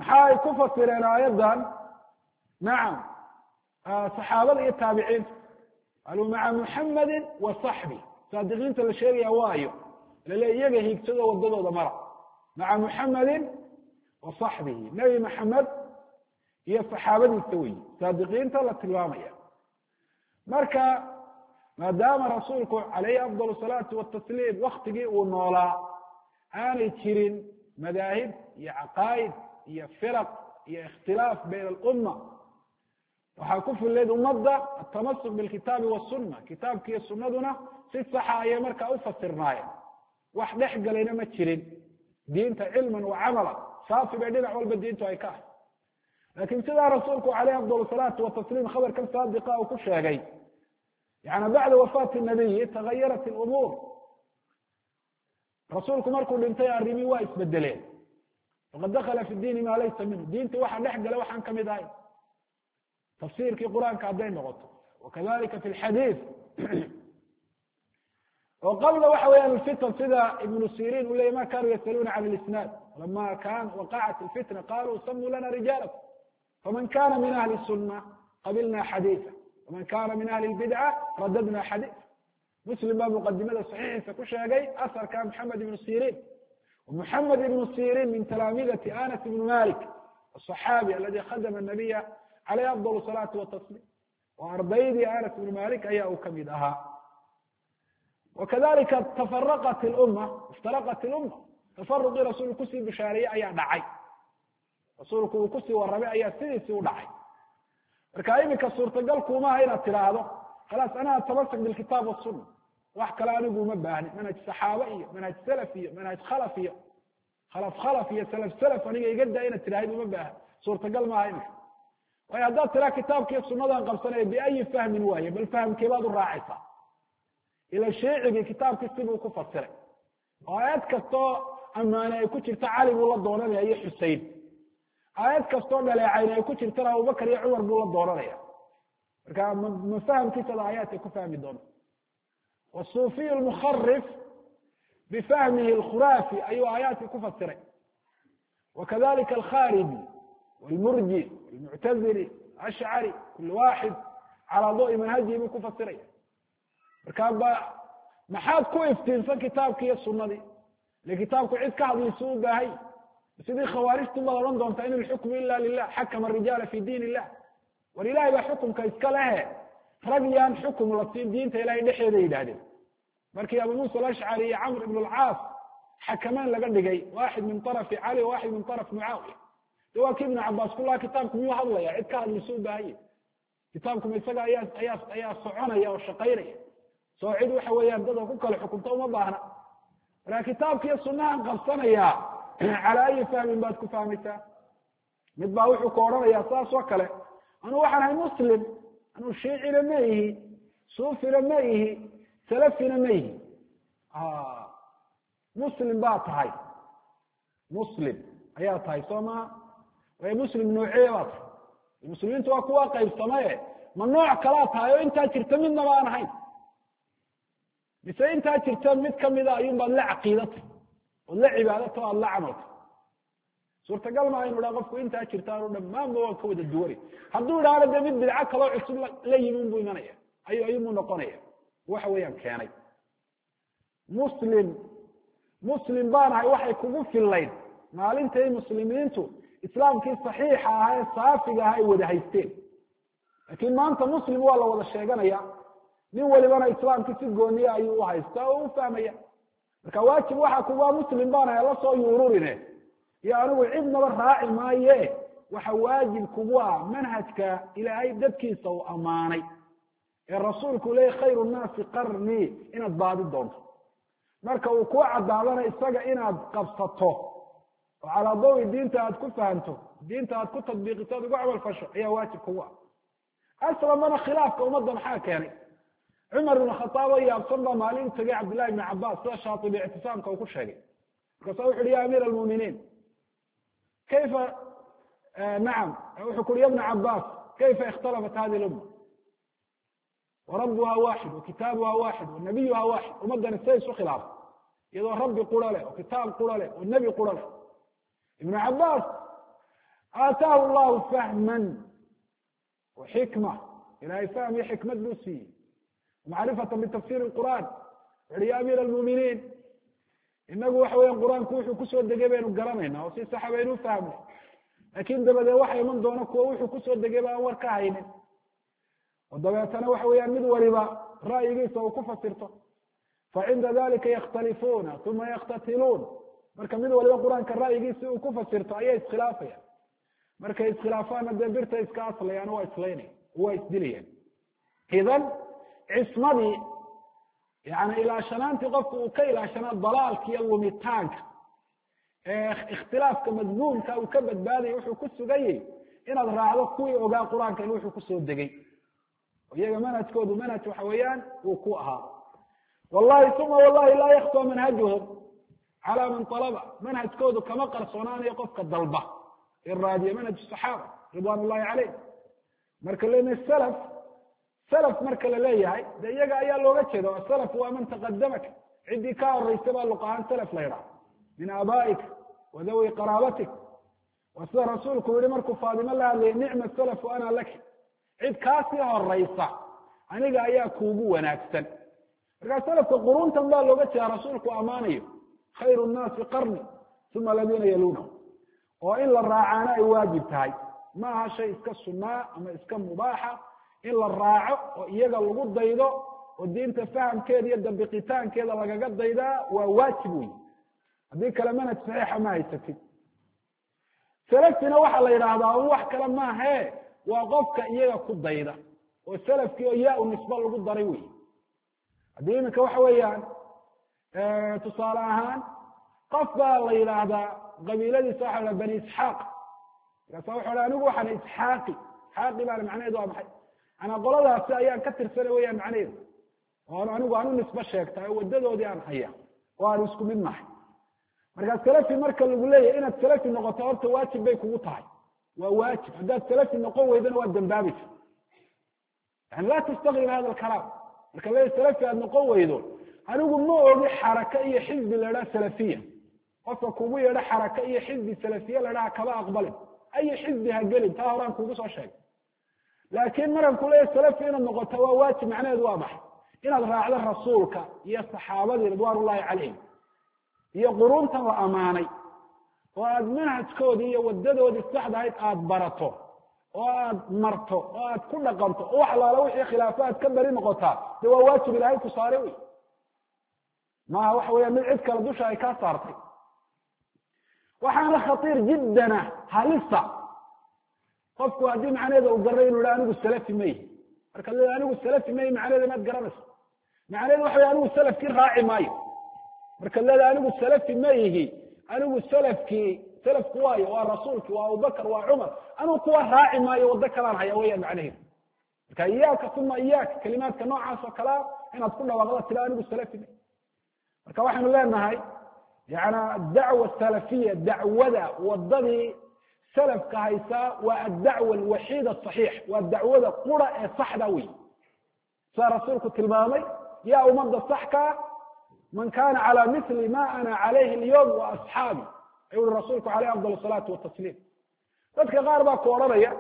maxaa ay ku fasireen aayaddan nacam saxaabada iyo taabiciinta qaluu maca muxamadin wa saxbi saadiqiinta la sheegaya waayo lale iyaga hiigsado wadadooda mara maca muxamadin wa saxbihi nebi maxamed iyo saxaabadiisa weyi saadiqiinta la tilmaamaya marka maadaama rasuulku calayhi afdal salaatu watasliim waktigii uu noolaa aanay jirin madaahib iyo caqaa'id iyo firaq iyo ikhtilaaf bayna alumma waxaa ku fileed ummadda atamasuk bilkitaabi wasunna kitaabki iyo sunnaduna si saxa ayay markaa ufasirnaayeen wax dhex galayna ma jirin diinta cilman wa camala saafi bay dhinac walba diintu ay ka ahay lakin sidaa rasuulku calayhi afdal salaatu watasliim khabarkan saadiqa uu ku sheegay yani bacda wafaati nabiyi tagayarat lumuur rasuulku markuu dhintay arrimii waa isbedeleen waqad dakala fi diini ma laysa minhu diinta waxa dhex gala waxaan kamid ahay tafsiirkii qur-aanka hadday noqoto wakadalika fi lxadiid oo qabla waxa weeyaan alfitan sida ibnu sirin uu leeyay ma kanuu yasaluuna can lisnaad lama waqacat alfitna qaluu samuu lana rijaalakum faman kana min ahli sunna qabilna xadiisa waman kana min ahli lbidca radadna xadiisa muslim baa muqadimada saxiixiisa ku sheegay asarka maxamed ibnu sirin ومحمد بن سيرين من تلامذة أنس بن مالك الصحابي الذي خدم النبي عليه أفضل الصلاة والتسليم وأرضيدي أنس بن مالك أي كمدها وكذلك تفرقت الأمة افترقت الأمة تفرق رسول الكسي بشارية أي دعي رسول الكسي والربيع أي سيسي ودعي ركائمك الصورة قالكم ما هنا تلاحظه خلاص أنا أتمسك بالكتاب والسنة wax kale anigu ma baahni manhaj saxaaba iyo manhaj salaf iyo manhaj khalaf iyo khalaf iyo salaf aniga iga daa inaad tiraahdo ma baahan suurtagal ma ahayn way haddaad tiraa kitaabka iyo sunnadan qabsanaya biayi fahmin waaye bal fahamkee baad u raacaysaa ila sheecigii kitaabkii siduu ku fasiray oo aayad kastoo ammaane ay ku jirta cali buu la doonanaya iyo xusein aayad kastoo dhaleecayna ay ku jirtana abubakar iyo cumar buu la doonanaya marka ma fahamkiisada aayaadka ku fahmi doonta والصوفي المخرف بفهمه الخرافي أي آيات كفسره وكذلك الخارجي والمرجي والمعتزلي الأشعري كل واحد على ضوء منهجه كفسره ركاب محاد كو افتنسان كتابك يا السنة دي لكتابك عيد كعب لسوء باهي سيدي خوارج الله لندن فإن الحكم إلا لله حكم الرجال في دين الله ولله بحكم كيسكاله رجيان حكم لطين دينته إلى دحيده يدهدين مركي أبو موسى الأشعري عمرو بن العاص حكمان لقد جاي واحد من طرف علي وواحد من طرف معاوية لواك ابن عباس كلها كتابكم يوحى الله يعيد كهد لسوء باهي كتابكم يسقى أياس صعونة يا والشقيري صعيد وحويان ضده كل الحكم تو ما باهنا لا كتابك يا السنة قبصنا يا على أي فهم باتك فهمتها متباوح كورنا يا صاص وكله أنا واحد مسلم أنا شيعي لميه صوفي لميه سلفي لميه مسلم بات هاي مسلم أيات هاي سوما وهي مسلم نوعية بات المسلمين تواكوا قيب سماية من نوع كلات هاي وإنت ترتمين نبان هاي بس إنت ترتمين كم إذا أيوم بالله عقيدته والله عبادته والله عملته suurta gal ma aynu dhaqafku inta jirtaan oo dhammaan waa ka wada duwari hadduu dhaarada mid bidca kala cusub la yimin buu imanaya ayuu noqonaya waxa weeyaan keenay muslim baanahay waxay kugu fillayn maalintay muslimiintu islaamkii saxiixa ah ee saafiga ah ay wada haysteen laakiin maanta muslim waa la wada sheeganaya nin walibana islaamkii si gooniya ayuu u haystaa oo u fahmaya marka waajib waxa kuwa muslim baanahay la soo yuururine يا أنا وعدنا بالراعي ما يه وحواجب كوا منهجك إلى أي دبكي سو أماني الرسول كله خير الناس قرني إن بعض الدون مركا وكوا عدالنا إستجا إن قبضته وعلى ضوء الدين تأتكل فهمته الدين تأتكل تطبيق تطبيق عمل فشل هي واجب كوا أصلا من خلاف كومضى محاك يعني عمر بن الخطاب يا صلى مالين تجي عبد الله بن عباس لا شاطئ باعتصام كوكل شيء كصوح يا أمير المؤمنين كيف نعم وحكر يا ابن عباس كيف اختلفت هذه الأمة وربها واحد وكتابها واحد ونبيها واحد ومدن السيس وخلاف إذا رب قول له وكتاب قول له والنبي قول له ابن عباس aataahu llahu fahman waxikma, ilahay fahm iyo xikmad buu siiyey, macrifata bitafsir qur'aan. wuxuhi ya amiir almuminiin, inagu waxa weyan qur-aanku wuxuu kusoo degay baynu garanayna oo si saxa baynu ufahmnay, laakin dabadeed waxa iman doona kuwa wuxuu kusoo degay ba aan war ka haynin, oo dabeetana waxa weeyaan mid waliba ra'yigiisa uu ku fasirto. facinda dalika yakhtalifuuna uma yaktatiluun, marka mid waliba qur-aanka ra'yigiisi uu ku fasirto ayay iskhilaafayaan. markay iskhilaafaana dee birta iska aslayaan waa islaynaya, waa isdilayaan. idan cismadii yani ilaashanaantii qofku uu ka ilaashanaa dalaalka iyo lumitaanka, ikhtilaafka madmuumka uu ka badbaadaya wuxuu ku sugayey inaad raacdo kuwii ogaa qur-aanka in wuxuu kusoo degay, iyaga manhajkoodu manhaj waxa weeyaan uu ku ahaa. wallahi uma wallahi laa yakfa manhajuhum calaa man alaba, manhajkoodu kama qarsoonaanayo qofka dalba iraadiya manhaj saxaaba ridwan ullahi calayh. marka lena salaf marka la leeyahay de iyaga ayaa looga jeeda. asalaf waa man taqadamaka, ciddii ka horeysa baa luq ahaan salaf la yidhaha, min aabaa'ika wa dawi qaraabatik. waa sida rasuulku yihi markuu faadimo la hadlayay, nicma salafu ana laki, cid kaasii horeysa aniga ayaa kuugu wanaagsan. markaa salafka quruntan baa looga jeeda rasuulku amaanayo, khayru nnaasi qarni uma aladiina yaluunahu, oo in la raacaana ay waajib tahay, ma aha shay iska sunaa ama iska mubaaxa. in la raaco oo iyaga lagu daydo oo diinta fahamkeeda iyo dabiqitaankeeda lagaga daydaa waa waajib wey, haddii kale manhaj saxiixa ma haysatid. salafkina waxaa la yidhaahdaa wax kale maahe, waa qofka iyaga ku dayda, oo salafkii oo yaa u nisba lagu daray wey. haddii iminka waxa weeyaan tusaale ahaan qof baa la yidhaahdaa qabiiladiisa waxa la bani isxaaq, markaasa wuxu ha anigu waxaan isxaaqi, isxaaqi baana macnaheedu waa maxay? manaa qoladaasi ayaan ka tirsana weyaan macnaheedu, oo anigu aan u nisbo sheegtaa oo wadadoodii aan haya oo aan isku mid nahay. markaa salafi marka lagu leeyahay inaad salafi noqoto horta waajib bay kugu tahay, waa waajib. haddaad salafi noqon weydana waa dambaabaysa. yani laa tastaqil hada alkalaam. marka leeyahy salafi aad noqon weydo, anigu ma ogi xaraka iyo xizbi la idhaha salafiya. qofka kugu yeedho xaraka iyo xizbi salafiye la idhaha kaba aqbalin, ayi xizbi ha gelin, taa horaan kugu soo sheegay. laakiin markan kuleeyahy salafi inaad noqoto waa waajib, macnaheedu waa maxay? inaad raacdo rasuulka iyo saxaabadii ridwaan ullahi calayhim iyo quruntan la amaanay, oo aad manhajkoodii iyo wadadoodii saxda ahayd aada barato oo aad marto oo aad ku dhaqanto, oo wax alaala wixii khilaafa aad ka bari noqotaa, de waa waajib ilaahay ku saare wey. maaha waxa weya mid cid kale dusha ay kaa saartay. waxaana khatiir jiddana halisa qofku haddii macnaheeda uu garay inu ha anigu salafi ma yihi. marka le anigu salafi ma yihi macnaheeda maad garanayso. macnaheedu waxa wey anigu salafkii raaci maayo. marka leeda anigu salafi ma yihi, anigu salafku waayo, waa rasuulki, waa abubakr, waa cumar, anigu kuwa raaci maayo, wado kalaan haya weyaan macnaheedu. marka iyaaka uma iyaaka, kalimaadka noocaas oo kalea inaad ku dhawaaqda tila anigu salafi ma. marka waxaynu leenahay yani dacwa salafiya, dacwada wadadii salafka haysaa waa addacwa alwaxiida asaxiix, waa dacwada qura ee saxda wey. saa rasuulku tilmaamay, yaa umada saxkaa man kana calى mili ma ana calayhi اlyawm wa asxaabi, ayuu ui rasuulku alayh afdal الsalaatu watasliim. dadka qaar baa ku odhanaya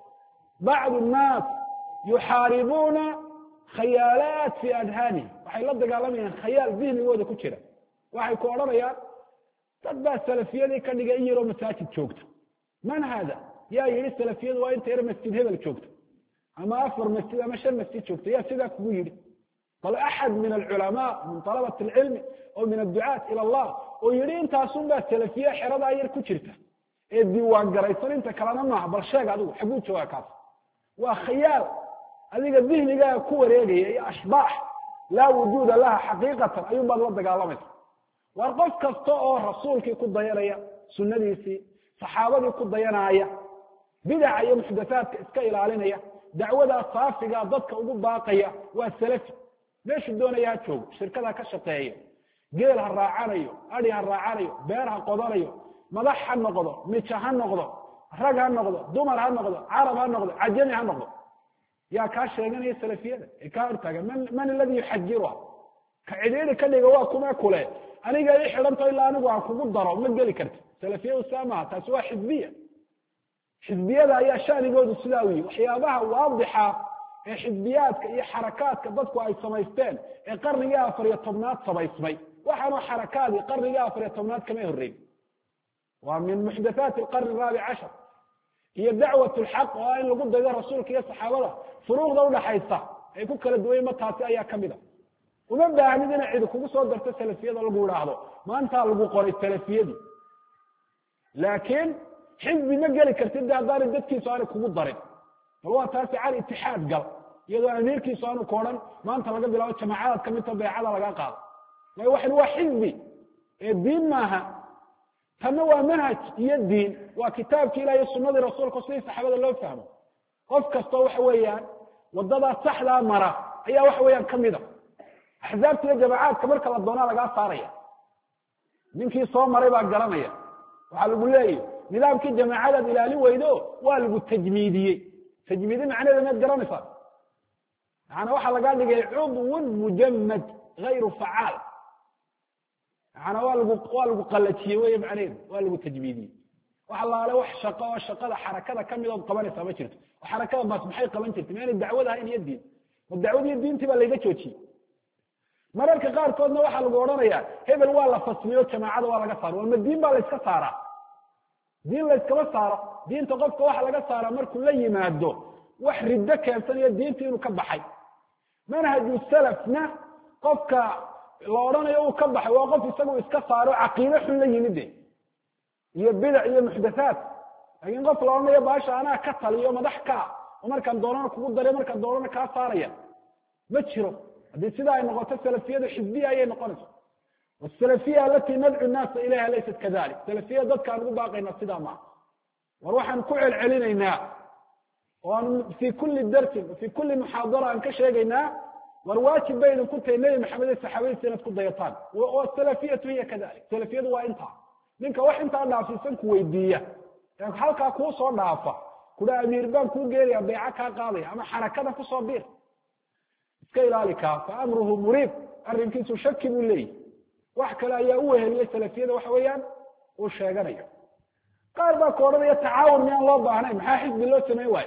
bacdu الnaas yuxaaribuuna khayaalaat fi adhaanihim, waxay la dagaalamayaan khayaal dihnigooda ku jira. waxay ku odhanayaan dad baa salafiyadii ka dhigay in yaroo masaajid joogta. man hada? yaa yihi salafiyadu waa inta yar masjid hebel joogto, ama 4 masjid ama 5 masjid joogto, yaa sidaa kugu yidhi? bal axad min alculamaa min طalabat اlcilmi oo min adducaat ilى allah oo yihi intaasun baa salafiye xeradaa yar ku jirta ee diiwaan garaysan, inta kalena maaha. bal sheeg adigu xaguu jooga kaas? waa khayaal adiga dihnigaaga ku wareegaya iyo ashbaax laa wujuuda laha xaqiiqatan ayuun baad la dagaalamaysa. waar qof kasta oo rasuulkii ku dayanaya, sunadiisii, saxaabadii ku dayanaaya, bidaca iyo muxdathaadka iska ilaalinaya, dacwadaa saafigaa dadka ugu baaqaya, waa salafi. meeshuu doonaya ha joogo, shirkad ha ka shaqeeyo, geel ha raacanayo, adi ha raacanayo, beer ha qodanayo, madax ha noqdo, mija ha noqdo, rag ha noqdo, dumar ha noqdo, carab ha noqdo, cajami ha noqdo. yaa kaa sheeganaya salafiyada ee kaa hortaaga? man aladi yuxajiruha? ka cidhiiri ka dhiga waa kuma kule aniga ii xidhanto ilaa anigu aan kugu daro ma geli karti. salafiyadu saa maaha, taasi waa xizbiya. xisbiyada ayaa shaanigoodu sidaa u yihi waxyaabaha waadixa ee xisbiyaadka iyo xarakaadka dadku ay samaysteen ee qarnigii 14aad samaysmay waxaanu xarakaadii qarnigii 14aad kama horreyn waa min muxdathaat alqarn الرابع عشر iyo dacwat alxaq oo in lagu dayo rasuulka iyo saxaabada furuuqda u dhaxaysa ay ku kala duwan ma taasi ayaa kamid ah uma baahnid in cid kugu soo darto salafiyada lagu yiraahdo maanta lagu qoray salafiyadi laakiin xisbi ma geli kartid haddaan dadkiisu aan kugu darin bal waa taasi cali itixaad gal iyadoo amiirkiisu aanu kooran maanta laga bilaabo jamaacad kamid ah beecada laga qaado ma waa xisbi ee diin maaha tanna waa manhaj iyo diin waa kitaabkii ilaahay iyo sunnadii rasuulka si saxaabada loo fahmo qof kasta waxa weeyaan wadada saxda mara ayaa waxa weeyaan kamida axzaabta iyo jamaacadka marka la doona laga saaraya ninkii soo maray baa garanaya waxa lagu leeyahay nidaamkii jamaacada ilaali weydo waa lagu tajmiidiyay tajmiidi macnaheedu ma garanaysa ana waxa laga dhigay cudwun mujammad غير فعال ana waa lagu qalajiyay way macnaheedu waa lagu tajmiidiyay waxa la wax shaqo shaqada xarakada kamid oo qabanaysa ma jirto xarakada baas maxay qaban jirtay meena dacwada in yadii wadacwadii diintii baa laga joojiyay mararka qaar koodna waxa lagu oranayaa hebel waa la fasliyo jamaacada waa laga saaro ama diin baa la iska saaraa diin la iska saaro diinta qofka waxa laga saaraa markuu la yimaado wax ridda keensanaya diinta inuu ka baxay manhaju salafna qofka la oranayo uu ka baxay waa qof isagu iska saaro aqeedo xun la yimid iyo bidع iyo muhdathaat laakiin qof la oranayo baasha ana ka taliyo madax ka oo markan doonana kugu daray markan doonana ka saaraya ma jiro hadii sidaa ay noqoto salafiyadu xisbiya ay noqonayso والسلفيه التي ندعو الناس اليها ليست كذلك سلفيه ضد كان ugu baaqayna sida ma war waxaan ku celcelinaynaa oo في كل درس في كل محاضره aan ka sheegaynaa war waajib baynu ku taynay maxamed saxaabada sanad ku dayataan oo salafiyatu hiya kadalik salafiyadu waa inta ninka wax inta dhaafisan ku weydiiya halka ku soo dhaafa kuda amiir baan ku geeriya beeca ka qaaday ama xarakada ku soo biir iska ilaalika fa amruhu murib arrinkiisu shaki buu leeyahay wax kale ayaa u weheliyay salafiyada waxa weeyaan uu sheeganayo qaar baa koodhaya tacaawun miyaan loo baahnay maxaa xisbi loo sameey waay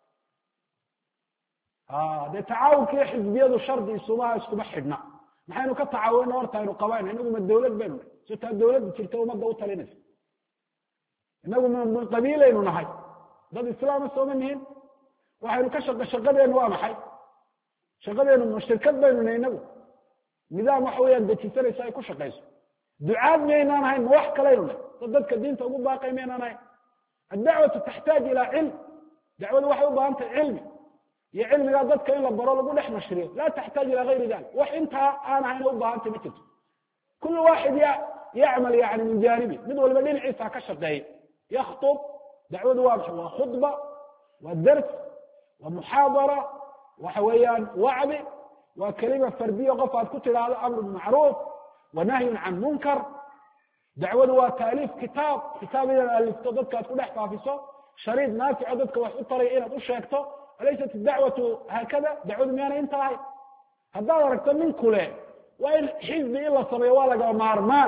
de tacaawunkii xisbiyadu shardi isumaha iskuma xidhna maxaynu ka tacaawunna horta aynu qabayna inagu ma dawlad baynu sitaa dawlad jirta ummadda u talinaysa inagu ma qabiilaynu nahay dad islaama sooma nihin waxaynu ka shaqadeenu waa maxay shaqadeenu shirkad baynu nahay inagu nidaam waxa weeyaan dejisanaysa ay ku shaqayso ducaad meynaan ahayn wax kaleenu nahay dadka diinta ugu baaqay meynaan ahayn الدعوة تحتاج إلى علم دعوة waxay u baahan tahay cilmi iyo cilmiga dadka in la baro lagu dhex nashriyo la تحتاج إلى غير ذلك wax inta aan ahayn u baahan tahay jirto كل واحد يعمل يعني من جانبه mid walba dhinaciisa ka shaqeey يخطب دعوة واضحة وخطبة والدرس ومحاضرة وحويان وعظ وكلمة فردية قفت كتير هذا أمر بالمعروف ونهي عن منكر دعوة وتأليف كتاب إذا ألفت ضدك تكون أحفظ في صوت شريط نافع ضدك وحط طريقين وشيكته أليست الدعوة هكذا دعوة ميانا انتهي هذا ركت من كله وإن حزب إلا صبيوالك ومارمان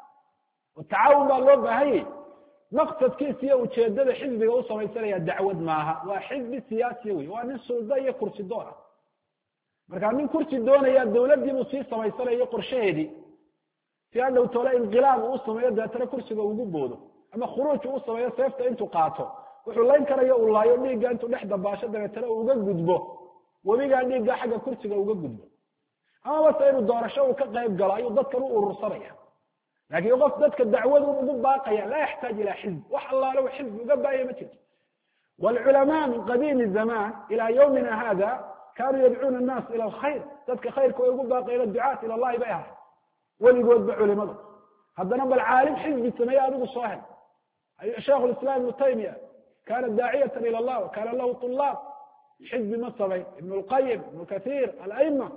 والتعاون بالله هي مقصد كيسية وتشدد حزب وصل يسري الدعوة معها وحزب سياسي ونص الضيق كرسي الدورة marka min kursi doonaya dawladii uu sii sameeyay qorsheedi si aan uu tolo inqilaab uu sameeyo dadka kursiga ugu boodo ama khuruuj uu sameeyo seefta intuu qaato wuxuu leen karayo uu laayo dhiiga intuu dhexda baasha dabeetana uga gudbo waliga dhiiga xagga kursiga uga gudbo ama wasa inuu doorasho uu ka qayb galo ayuu dadka u urursanaya laakiin qof dadka dacwadu ugu baaqaya la yaxtaaj ila xizb wax Allah lahu xizb uga baayay ma jirto wal ulama min qadim zaman ila yawmina hada كانوا يدعون الناس إلى الخير ذلك خير كويقول باقي إلى الدعاة إلى الله بيها وليقول بعوا لماذا هذا نبى العالم حزب السمية أبو الصاحب شيخ الإسلام ابن تيمية كانت داعية إلى الله وكان له طلاب حزب مصري ابن القيم ابن كثير الأئمة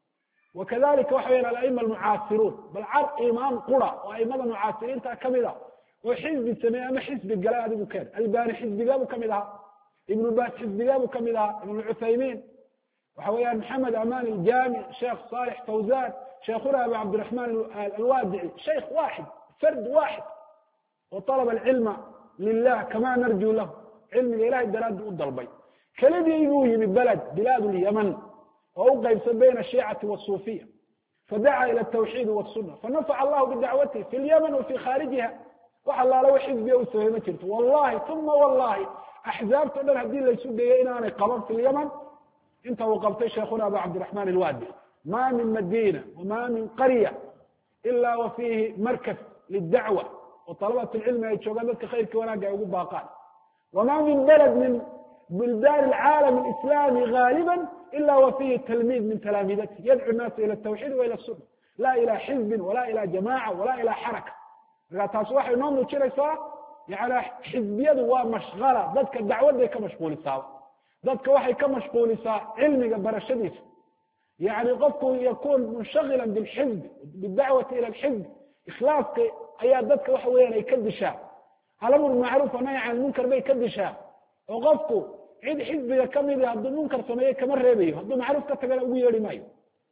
وكذلك وحينا الأئمة المعاصرون بل عرق إمام قرى وأئمة المعاصرين تأكملها وحزب السمية أما حزب الجلاء أبو كان الباني حزب جابوا كملها ابن باس حزب جابوا كملها ابن العثيمين وحويان محمد أمان الجامع شيخ صالح فوزان شيخنا أبو عبد الرحمن الوادعي شيخ واحد فرد واحد وطلب العلم لله كما نرجو له cilmiga ilaahay daraaddi u dalbay keligii buu yimi bilaad lyaman oo u qaybsan bayna ashiicati wasuufiya fadaca ila atawxiidi wasunna fanafaca allahu bidacwatihi fi lyaman wa fi khaarijiha wax allaala wax xisbiga u sameey ma jirto wallahi uma wallahi axzaabta dhan haddii laysu geeyo inaanay qaban fi lyaman inta uu qabtay sheekhuna abu cabdiraxmaan alwaadi ma min madina wama min qarya ila wa fiihi markaz lidacwa oo talabat lcilmi ay joogaan dadka khayrka wanaagga ay ugu baaqaan wama min balad min بلدان العالم الإسلامي غالبا إلا وفيه تلميذ من تلامذته يدعو الناس إلى التوحيد وإلى السنة لا إلى حزب ولا إلى جماعة ولا إلى حركة taas waxay noo muujinaysaa yani xizbiyadu waa mashqala dadka dacwadday ka mashquulisaa dadka waxay ka mashquulisaa cilmiga barashadiisa yani qofku yakun munshagila bilxizb bidacwati ila alxizb ikhlaaska ayaa dadka waxa weeyaan ay ka dishaa alamr macruuf nahy can munkar bay ka dishaa oo qofku cid xizbiga kamid hadduu munkar sameeyo kama reebayo hadduu macruuf ka tagana ugu yeedhi maayo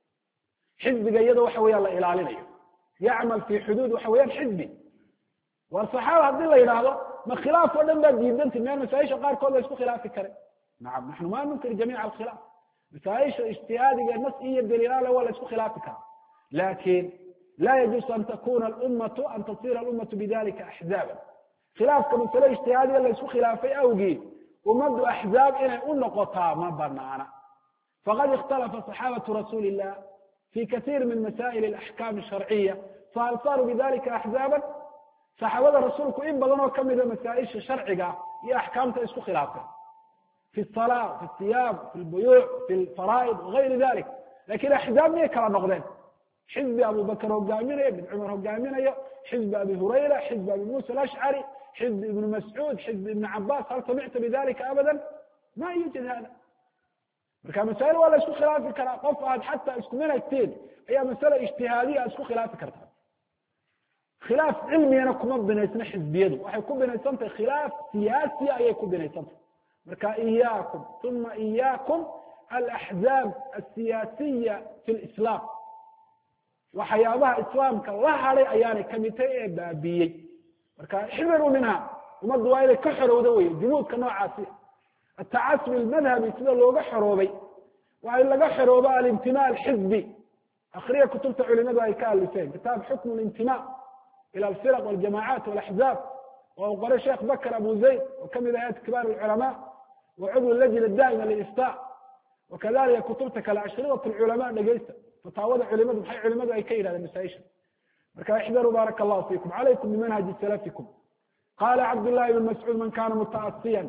xizbiga iyada waxa weeyaan la ilaalinayo yacmal fi xuduud waxa weeyaan xizbi war saxaaba haddii la yidhaahdo ma khilaaf oo dhan baa diidanti meel masaaisha qaarkood la isku khilaafi kare nacam naxnu ma nunkir jamiica alkhilaaf masaaisha ijtihaadiga nas iyo daliilale waa la isku khilaafi karaa lakin la yajuusu an takuna alummatu an tasira alummatu bidalika axzaaba khilaafka masale ijtihaadiga la isku khilaafay awgeed ummaddu axzaab inay u noqotaa ma banaana faqad ikhtalafa saxaabatu rasuuli illah fi kasiir min masaa'il alaxkaam alsharciya fahal saaruu bidalika axzaaban saxaabada rasuulku in badan oo kamida masaaisha sharciga iyo axkaamta isku khilaafay fi salaa fi siyaam fi lbuyuuc fi lfaraa'id wagayri dalik lakin axzaab miyay kala noqdeen xizbi abubakr hogaaminaya ibn cumar hogaaminayo xizbi abi hurayra xizbi abi musa alashcari xizbi ibn mascuud xizbi ibn cabas hal samicta bidalika abada ma yujid hada marka masaa'il waa la isku khilaafi karaa qof aad xataa isku managteen ayaa masale ijtihaadiya aad isku khilaafi kartaa khilaaf cilmigana kuma binaysna xizbiyadu waxay ku binaysantahay khilaaf siyaasiya ayay ku binaysantahay marka iyaakum uma iyaakum alaxzaab alsiyaasiya fi lislaam waxyaabaha islaamka la haday ayaanay kamid tahay ee baabiyey marka xidaru minha ummaddu waa inay ka xorowda wey jumuudka noocaasi atacasub almadhabi sida looga xoroobay waa in laga xoroobo alintima alxizbi akriya kutubta culimadu ay ka alifeen kitaab xukmu lintima إلى الفرق والجماعات والأحزاب وقال شيخ بكر أبو زيد وكم آيات كبار العلماء وعضو اللجنة الدائمة للإفتاء وكذلك كتبتك العشرية العلماء نجيسة فتعوض علماء بحي علماء أي كيل هذا المسائشة مركا احذروا بارك الله فيكم عليكم بمنهج سلفكم قال عبد الله بن مسعود من كان متأسيا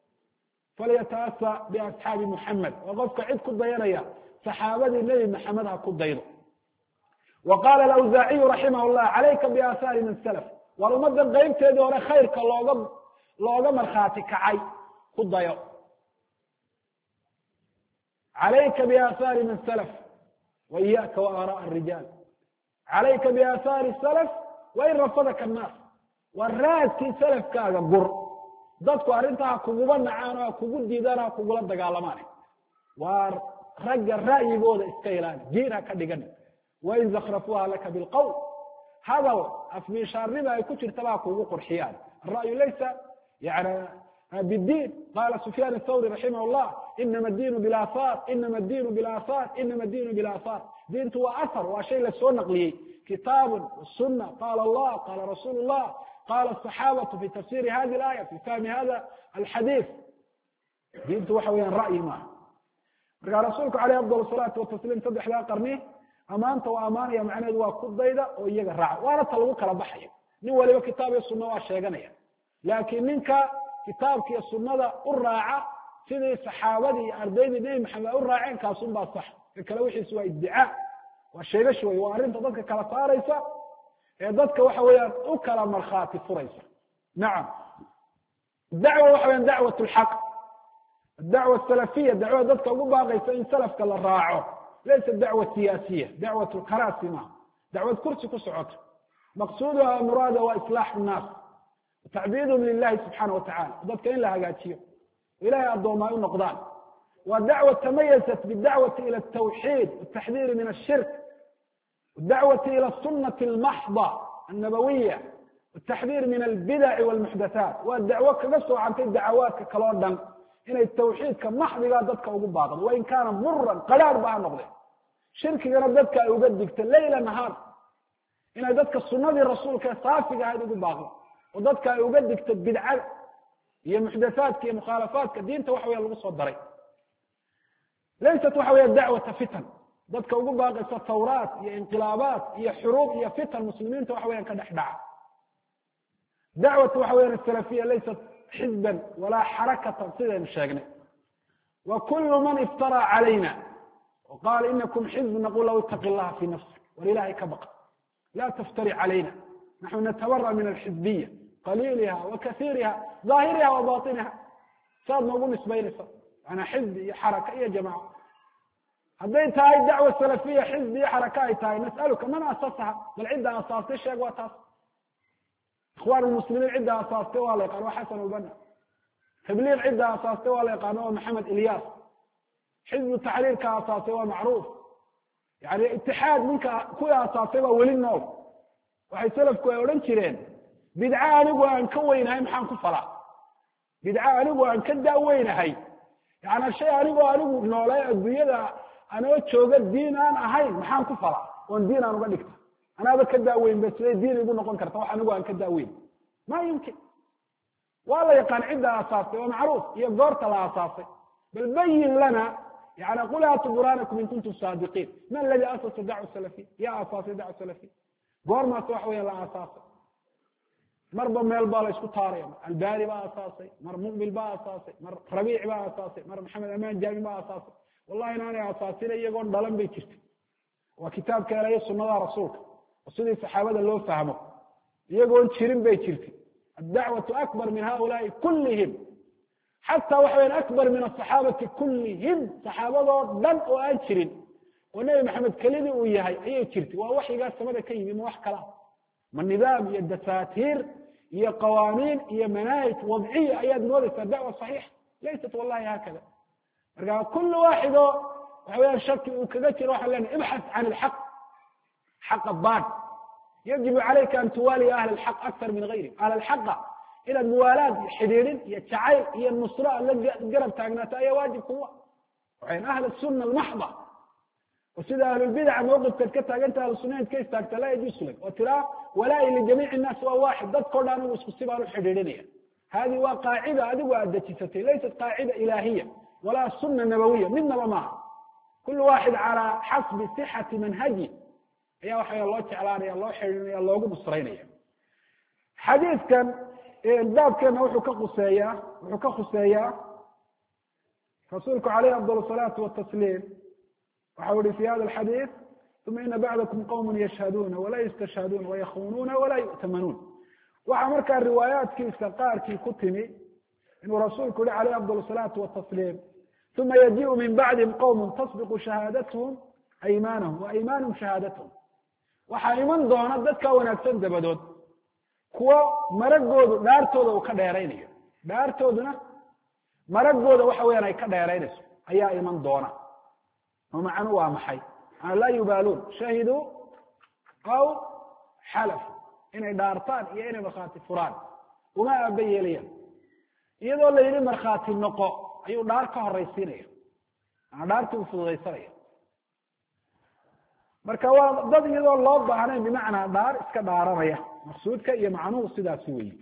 فليتأسى بأصحاب محمد وقفك عد كالضيانية صحابة النبي محمد كالضيانية وقال الأوزاعي رحمه الله عليك بآثار من سلف والمدى الغيب تدور خيرك لوغا مرخاتي كعي خضيو عليك بآثار من سلف وإياك وآراء الرجال عليك بآثار السلف وإن رفضك الناس والرادكي سلف كاغا قر dadku arintaa kugu banacaano kugu diidana kugu la dagaalamay war ragga raayigooda iska ilaali jiina ka dhigan وإن زخرفوها لك بالقول هذا أفمي شاربها يكون ترتباك وقرحيان الرأي ليس يعني بالدين قال سفيان الثوري رحمه الله إنما الدين بالآثار إنما الدين بالآثار إنما الدين بالآثار دين هو أثر وشيء لسوء نقلي كتاب والسنة قال الله قال رسول الله قال الصحابة في تفسير هذه الآية في فهم هذا الحديث دين هو حويا رأي ما قال رسولك عليه أفضل الصلاة والتسليم تضح لا قرنيه amaanta waa amaanaya macnaheedu waa ku dayda oo iyaga raaca waana ta lagu kala baxayo nin waliba kitaab iyo sunna waa sheeganaya laakiin ninka kitaabka iyo sunnada u raaca sidii saxaabadii iyo ardaydii nabi maxamed u raaceen kaasun baa sax kala wixiisu waa iddica waa sheegash wey waa arrinta dadka kala saaraysa ee dadka waxa weeyaan u kala markhaati furaysa nacam dacwa waxa weeyaan dacwatu lxaq dacwa salafiya dacwada dadka ugu baaqaysa in salafka la raaco ليست دعوة سياسية دعوة القراسمة دعوة كرسي كسعود مقصودها مرادة وإصلاح الناس وتعبيدهم لله سبحانه وتعالى ضدك إن لها قاتشير إلهي الضوماء النقضان والدعوة تميزت بالدعوة إلى التوحيد والتحذير من الشرك والدعوة إلى السنة المحضة النبوية التحذير من البدع والمحدثات والدعوة كقصوا عن الدعوات كالوردن إن التوحيد كمحض ضدك وقباضا وإن كان مرا قلال بها نقضي شرك ضدك يقدك الليل نهار إن ضدك السنة الرسول كصافي هذا قباضا وضدك يقدك البدع هي محدثات هي مخالفات كدين توحوي المصدرين ليست وحوي الدعوة فتن ضدك وقباضا ثورات هي انقلابات هي حروب هي فتن المسلمين توحوي كدحدع دعوة وحويان السلفية ليست حزبا ولا حركة صدق الشاقنة وكل من افترى علينا وقال إنكم حزب نقول له اتق الله في نفسك ولله كبق لا تفتري علينا نحن نتبرأ من الحزبية قليلها وكثيرها ظاهرها وباطنها صار نقول نسبين صار أنا حزبي حركة يا جماعة هذين هاي الدعوة السلفية حزبية حركة هاي نسألك من أسسها بالعدة أساس الشيء وأساس إخوان المسلمين عدة أساسته ولا يقانوا حسن البنا تبليغ عدة أساسته ولا يقانوا محمد إلياس حزب التحرير كأساسه معروف يعني اتحاد منك كوي أساسه ولي النور وحي سلف كوي ورنشرين بدعاء نقوى أن كوين هاي محان كفلا بدعاء نقوى أن كدا وين هاي يعني الشيء نقوى نقوى نولاي الدنيا أنا أتشوق الدين أنا هاي محان كفلا والدين أنا قلقته أنا هذا كداوين بس الدين يقول نقول كرت واحد نقول أن كداوين ما يمكن والله يقان عدة أساسي ومعروف هي قرط الأساسي بل بين لنا يعني قل هاتوا برانكم إن كنتم صادقين ما الذي أسس الدعوة السلفية يا أساسي الدعوة السلفية قور ما توحوا يلا أساسي مر بميل بالا يسكو طاريا الباري بقى أساسي مر مقبل بقى أساسي مر ربيع بقى أساسي مر محمد أمان جامي بقى أساسي والله أنا أساسي لي يقول ضلم بيكشت وكتاب كان يسو نظر رسولك وصدي الصحابة اللي فهموا يقول شيرين بيتشرتي الدعوة أكبر من هؤلاء كلهم حتى وحين أكبر من الصحابة كلهم صحابة دم وأنشرين ونبي محمد كلمي وياهي هي تشرتي ووحي قال سمدا كيمي موح كلام من نظام هي الدساتير هي قوانين هي مناهج وضعية أياد نورث الدعوة الصحيحة ليست والله هكذا كل واحد وحين شك وكذا روح لنا ابحث عن الحق حق الضاد يجب عليك أن توالي أهل الحق أكثر من غيرهم أهل الحق إلى الموالاة حديرين هي التعايل هي النصرة التي قرب تاقناتها هي واجب قوة وعين أهل السنة المحضة وسيدة أهل البدع موقف تلكتها أنت أهل السنة كيف تاقتا لا يجوز لك وترى ولا لجميع الناس هو واحد ضد قرآن وسكسبها الحديرينية هذه قاعدة هذه وأدتشتي ليست قاعدة إلهية ولا السنة النبوية منا وما كل واحد على حسب صحة منهجه يا وحي الله تعالى يا الله حرين يا الله بصرينيا حديث كان الباب كان وحو كخسيا رسولك عليه أفضل الصلاة والتسليم وحولي في هذا الحديث ثم إن بعضكم قوم يشهدون ولا يستشهدون ويخونون ولا يؤتمنون وعمرك الروايات كيف قال كي كتني إن رسولك عليه أفضل الصلاة والتسليم ثم يجيء من بعدهم قوم تسبق شهادتهم أيمانهم وأيمانهم شهادتهم waxaa iman doona dadka wanaagsan dabadood kuwa maragoodu dhaartooda uu ka dheeraynayo dhaartooduna maragooda waxa weeyaan ay ka dheeraynayso ayaa iman doona oo macnu waa maxay aan la yubaaluun shahidu aw halaf inay dhaartaan iyo inay markhaati furaan uma abayeelayaan iyadoo la yiri markhaati noqo ayuu dhaar ka horeysiinaya aan dhaartu u fududeysanaya marka waa dad iyadoo loo baahnay bimacnaa dhaar iska dhaaranaya maqsuudka iyo macnuhu sidaas weeye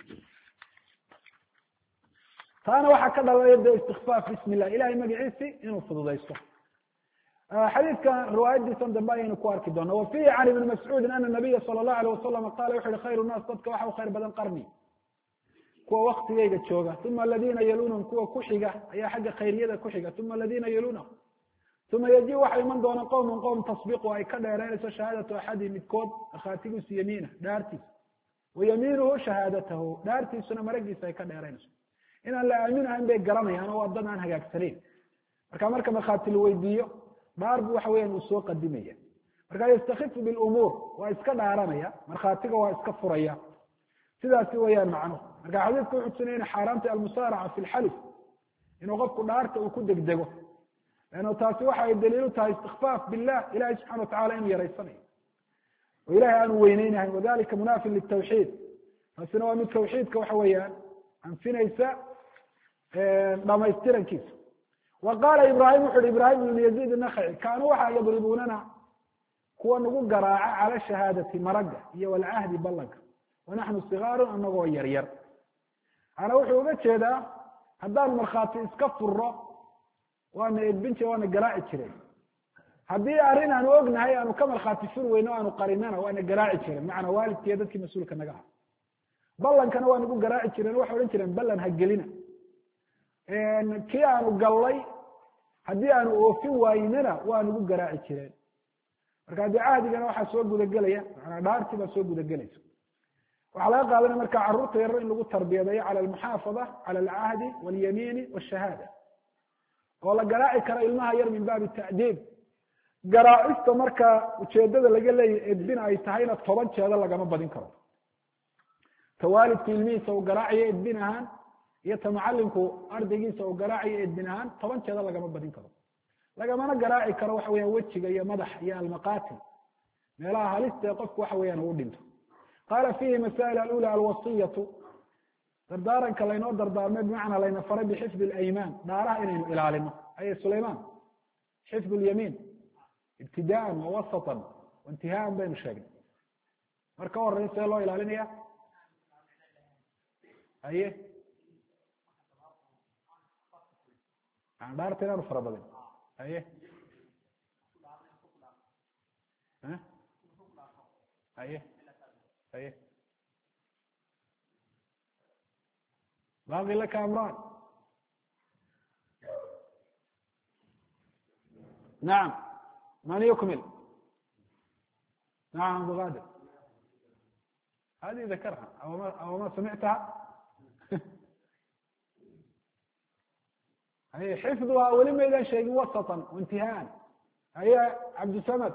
taana waxa ka dhalaya istighfaar bismillah ilaahay magaciisi inuu fududeysto xadiidka riwaayadiisan dambe ayaynu ku arki doonaa وفيه عن ابن مسعود أن النبي صلى الله عليه وسلم قال وحي خير الناس dadka waxa khayr badan qarni kuwa waqtigeyga jooga ثم الذين يلونهم kuwa ku xiga ayaa xagga khayriyada ku xiga ثم الذين يلونهم ثم يجي وحي من دون قوم تصبيق أي كديرين شهادة أحدهم متكود أخاتيس يمينه دارتي ويمينه شهادته دارتي سنة مرقس أي كديرين إن الله أمينها إن بيك قرمي أنا وضعنا عنها كأكثرين مركا مخاتل ويديو بارب وحوين وسوق الدمية مركا يستخف بالأمور وإسكاد عرمية مرخاتك وإسكفرية سيدا سويان معه مركا حديث كل حدثنين حرامة المسارعة في الحلف إنه غفق دارته وكدك دقه لأنه تاسوحة الدليل تها استخفاف بالله إلهي سبحانه وتعالى إن يريسني وإلهي أن وينينه وذلك مناف للتوحيد taasina waa mid tawxiidka waxa weeyaan anfinaysa dhamaystirankiisa. wa qaala ibrahim wuxu uhi ibrahim ibn yaziid النخعي kaanuu waxaa yadribunana kuwa nagu garaaca cala shahaadati maraga iyo walcahdi ballanka wanaxnu sigaaru anagoo yar yar. ana wuxuu uga jeedaa haddaan markhaati iska furo waana edbin jire waana garaaci jireen. haddii arrin aanu ognahay aanu ka markhaati furi weyno aanu qarinana waana garaaci jireen macnaa waalidkiiyo dadkii mas-uulka naga aha. ballankana waa nagu garaaci jireen waxay odhan jireen ballan ha gelina. kii aanu gallay haddii aanu oofin waynana waa nagu garaaci jireen. marka haddii cahdigana waxaa soo gudagelaya manaa dhaartii baa soo gudagelaysa. waxaa laga qaadanaya marka carruurta yaro in lagu tarbiyadeeyo cala almuxaafada cala alcahdi walyamiini washahaada oo la garaaci karo ilmaha yar min baabi ta'diib. garaacista marka ujeedada laga leeyahy edbin ay tahayna 10 jeeda lagama badin karo. ta waalidku ilmihiisa uu garaacayo edbin ahaan iyo ta macalinku ardaygiisa uu garaacayo edbin ahaan 10 jeeda lagama badin karo. lagamana garaaci karo waxa weeyaan wejiga iyo madax iyo almaqaatil meelaha halista ee qofku waxa weeyaan uu dhinto. qaala fiihi masaa'il alula alwasiyatu dardaaranka laynoo dardaarmay bimacnaa layna faray bixifdi alaymaan dhaaraha inaynu ilaalino aye sulaymaan xifdu lyamiin ibtidaan wawasatan waintihaan baynu sheegnay. marka horeysa see loo ilaalinaya aye dhaarta inaanu fara badin aye aye aye baaqi laka amraan nacam man yukmil nacam abu qadir hadi dakarha aw ma samictaha aye xifduha weli maydaan sheegin wasatan waintihaan aye cabdisamad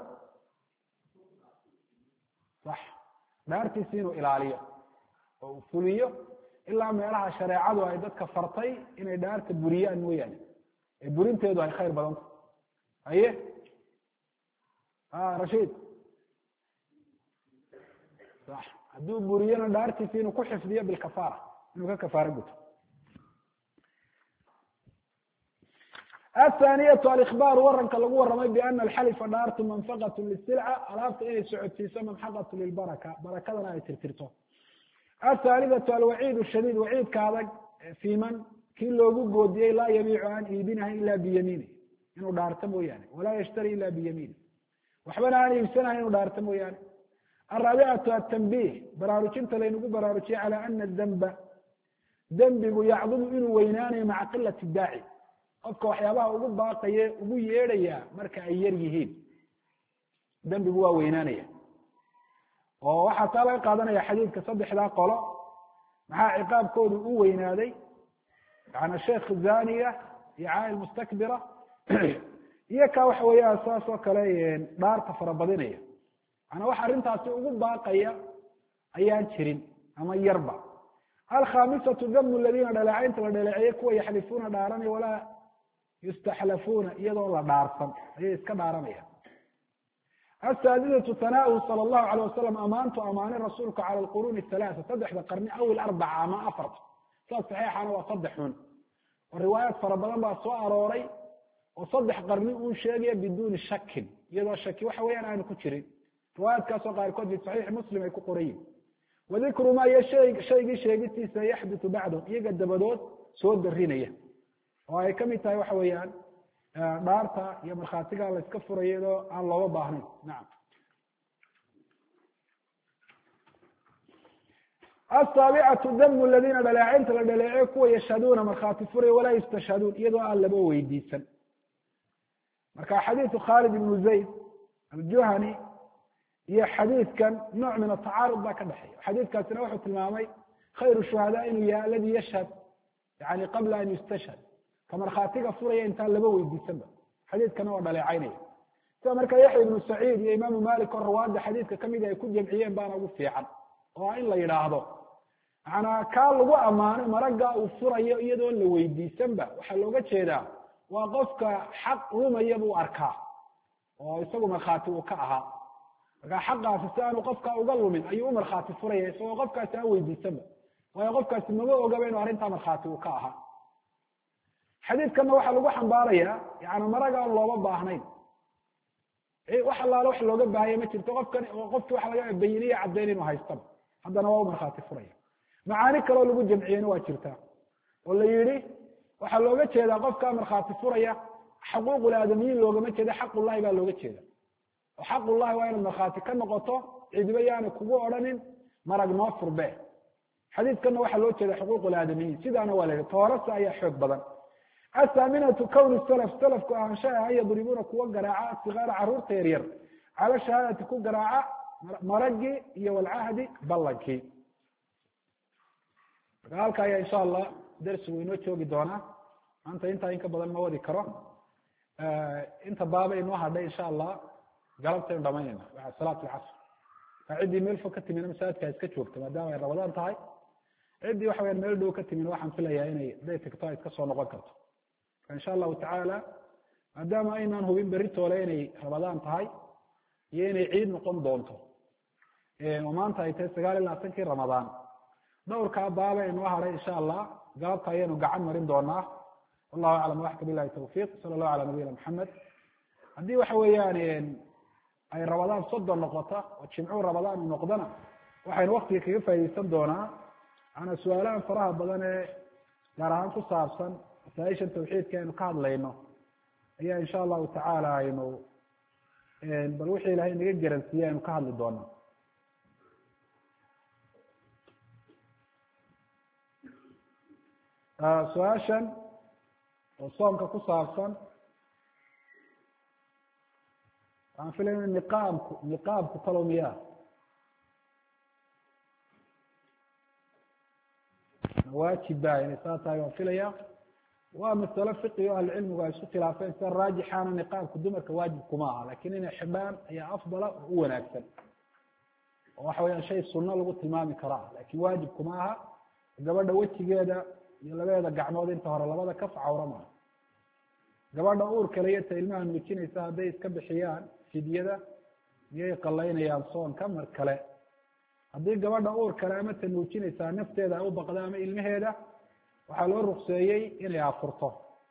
sax dhaartiisi inuu ilaaliyo oo uu fuliyo ilaa meelaha shareecadu ay dadka fartay inay dhaarta buriyaan mooyaane ee burinteedu ay khayr badanta. aye rashid sax hadduu buriyona dhaartiisi inuu ku xifdiyo bilkafaara inuu ka kafaaro guto. athaaniyatu alikbaaru waranka lagu waramay biana alxalifa dhaartu manfaqatu lisilca alaabta inay socodsiiso mamxaqatu lilbaraka barakadana ay tirtirto. athaalithatu alwaciid shadiid waciidka adag fi man kii loogu goodiyey laa yabiicu aan iibinahayn ila biyamiini inuu dhaarto mooyaane walaa yashtari ila biyamiini waxbana aan iibsanahayn inuu dhaarto mooyaane. araabicatu atanbiih baraarujinta laynagu baraarujiyey cala ana damba dembigu yacdumu inuu weynaanayo maca qilati daaci qofka waxyaabaha ugu baaqaye ugu yeedhaya marka ay yar yihiin dembigu waa weynaanaya. oo waxaa taa laga qaadanaya xadiidka 3 qolo maxaa ciqaabkoodu u weynaaday yani sheekh zaniya iyo caayil mustakbira iyo ka waxa weeyaan saas oo kale dhaarta farabadinaya ana waxa arrintaasi ugu baaqaya ayaan jirin ama yarba. alkhamisatu damu aladiina dhaleecaynta la dhaleeceeyey kuwa yaxlifuuna dhaaranaya walaa yustaxlafuuna iyadoo la dhaarsan ayay iska dhaaranayaan. asaadisatu tanaahu sala allahu alayh wasalam amaantu amaanay rasuulka cala alquruuni 3 3 qarni aw 4 ama 4 saas saxiixana waa 3 xun oo riwaayaad fara badan baa soo arooray oo 3 qarni uu sheegaya biduuni shakin iyadoo shaki waxa weeyaan aanu ku jirin. riwaayaadkaasoo qaarkood fi saxiix muslim ay ku qorayiin. wadikru ma iyo shaygii sheegitiisa yaxdithu bacdahum iyaga dabadood soo darinaya oo ay kamid tahay waxa weeyaan dhaarta iyo markhaatiga la iska furayo iyadoo aan looga baahnayn. nacam. asaabicatu damu aladiina dhaleecaynta la dhaleeceyo kuwa yashhaduuna markhaati furaya walaa yustashhaduun iyadoo aan laba weydiisan. marka xadiidu khaalid ibnu zayd aljuhani iyo xadiidkan nooc min atacaarud baa ka dhexeeya. xadiidkaasina wuxuu tilmaamay khayru shuhadaa inuu yahay aladi yashhad yani qabla an yustashhad ka markhaatiga furaya intaan laba weydiisanba xadiidkana waa dhaleecaynaya. sida marka yaxya ibnu saciid iyo imaamu malik oo rawaada xadiidka kamid ay ku jamciyeen baana ugu fiican oo in la yidhaahdo manaa kaa lagu ammaanay maragga uu furayo iyadoo la weydiisanba waxaa looga jeedaa waa qofka xaq lumaya buu arkaa oo isagu markhaati uu ka ahaa marka xaqaasi si aanu qofka uga lumin ayuu u markhaati furaya isagoo qofkaasi aan weydiisanba waayo qofkaasi maba ogaba inuu arrintaa markhaati uu ka ahaa xadiidkana waxaa lagu xambaarayaa yani maraga aan looba baahnayn wax allaale wax looga baahaya ma jirto qofkani qofki waxa laga bayiniya caddayn inuu haystaba haddana waa u markhaati furaya macaani kaloo lagu jamciyeyna waa jirtaa oo la yidhi waxaa looga jeedaa qofkaa markhaati furaya xaquuqul aadamiyiin loogama jeeda xaqullahi baa looga jeeda oo xaqullahi waa inaad markhaati ka noqoto cidiba yaana kugu odhanin marag noo furbe xadiidkana waxaa loo jeeda xuquuqul aadamiyiin sidaana waa la yidhi toorasa ayaa xoog badan athaaminatu kowni salaf salafku ahaanshaha an yadribuuna kuwa garaaca sigaara caruurta yaryar cala shahaadati ku garaaca maragii iyo walcahdi ballankii marka halka ayaa insha allah darsigu inoo joogi doonaa maanta intaa in ka badan ma wadi karo inta baaba inoo hadhay insha allah galabtaynu dhamaynayna waa salaat alcasr marka ciddii meel fog ka timina masaajidka iska joogta maadaama ay rabadaan tahay ciddii waxa weyaan meel dhow ka timina waxaan filayaa inay haday tagto ay iska soo noqon karto marka insha allahu tacaala maadaama aynaan hubin beritoole inay rabadaan tahay iyo inay ciid noqon doonto oo maanta ay tahay 29 ramadaan dhowrkaa baaba inoo hadhay insha allah galabta ayaynu gacan marin doonaa wallahu aclam waxka bilahi tawfiiq sala allahu cala nabiyina maxamed haddii waxa weeyaan ay rabadaan 30 noqota oo jimcuhu rabadaan u noqdana waxaynu waktiga kaga faaideysan doonaa ana su-aalahan faraha badan ee gaar ahaan ku saabsan masaaishan tawxiidka aynu ka hadlayno ayaa insha allahu tacaala aynu bal wixii ilahay naga garansiiyey aynu ka hadli doonaa su-aashan oo soomka ku saabsan waxaan filayna niqaabku talow miyaa waajib ba inay saa tahay waan filaya waa masalo fiqi o ahlicilmigu ay isku khilaafeen sida raajixaana niqaabku dumarka waajib kuma aha lakin inay xidhaan ayaa afdala oo u wanaagsan oo waxa weyaan shay sunno lagu tilmaami karaa lakin waajib kuma aha gabadha wejigeeda iyo labadeeda gacmood inta hore labada kaf cawra maaha gabadha uurkale iyo ta ilmaha nuujinaysa hadday iska bixiyaan fidyada miyay qalaynayaan soonka mar kale haddii gabadha uur kale ama ta nuujinaysaa nafteeda ay u baqda ama ilmaheeda waxaa loo rukseeyey inay afurto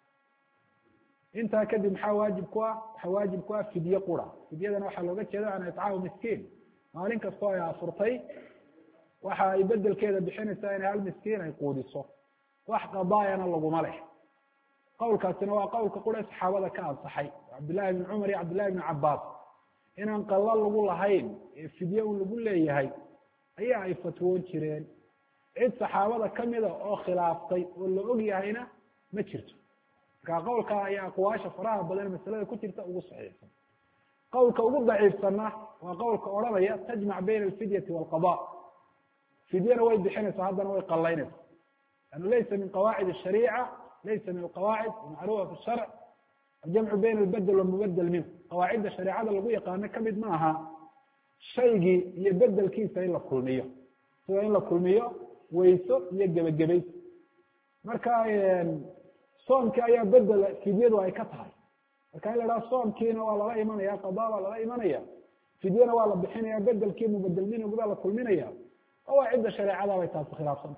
intaa kadib maxaa waajib ku ah waxaa waajib ku ah fidye qura fidyadana waxaa looga jeeda an itcaamu miskiin maalin kastoo ay afurtay waxa ay bedelkeeda bixinaysaa inay hal miskiin ay quudiso wax qadaayana laguma leh qowlkaasina waa qowlka qura saxaabada ka ansaxay cabdillahi bni cumar iyo cabdillahi bni cabaas inaan qalla lagu lahayn ee fidye un lagu leeyahay ayaa ay fatwoon jireen cid saxaabada kamida oo khilaaftay oo la og yahayna ma jirto marka qowlka ayaa aqwaasha faraha badan masalada ku jirta ugu saxiixsan qowlka ugu daciifsanna waa qowlka odhanaya tajmac bayna alfidyati waalqada fidyana way bixinaysaa haddana way qalaynaysaa lanu laysa min qawaacid ashariica laysa min alqawaacid macruufa fi sharc aljamcu bayna albedel walmubedel minhu qawaacidda shareecada lagu yaqaano kamid ma aha shaygii iyo bedelkiisa in la kulmiyo sida in la kulmiyo weyso iyo gebagabayso marka soomkii ayaa bedel fidyadu ay ka tahay marka in la dhaha soomkiina waa lala imanaya qadaa waa lala imanaya fidyana waa la bixinaya bedelkii mubedel minhugi baa la kulminaya oo waa cidda shareecada bay taasi khilaafsanta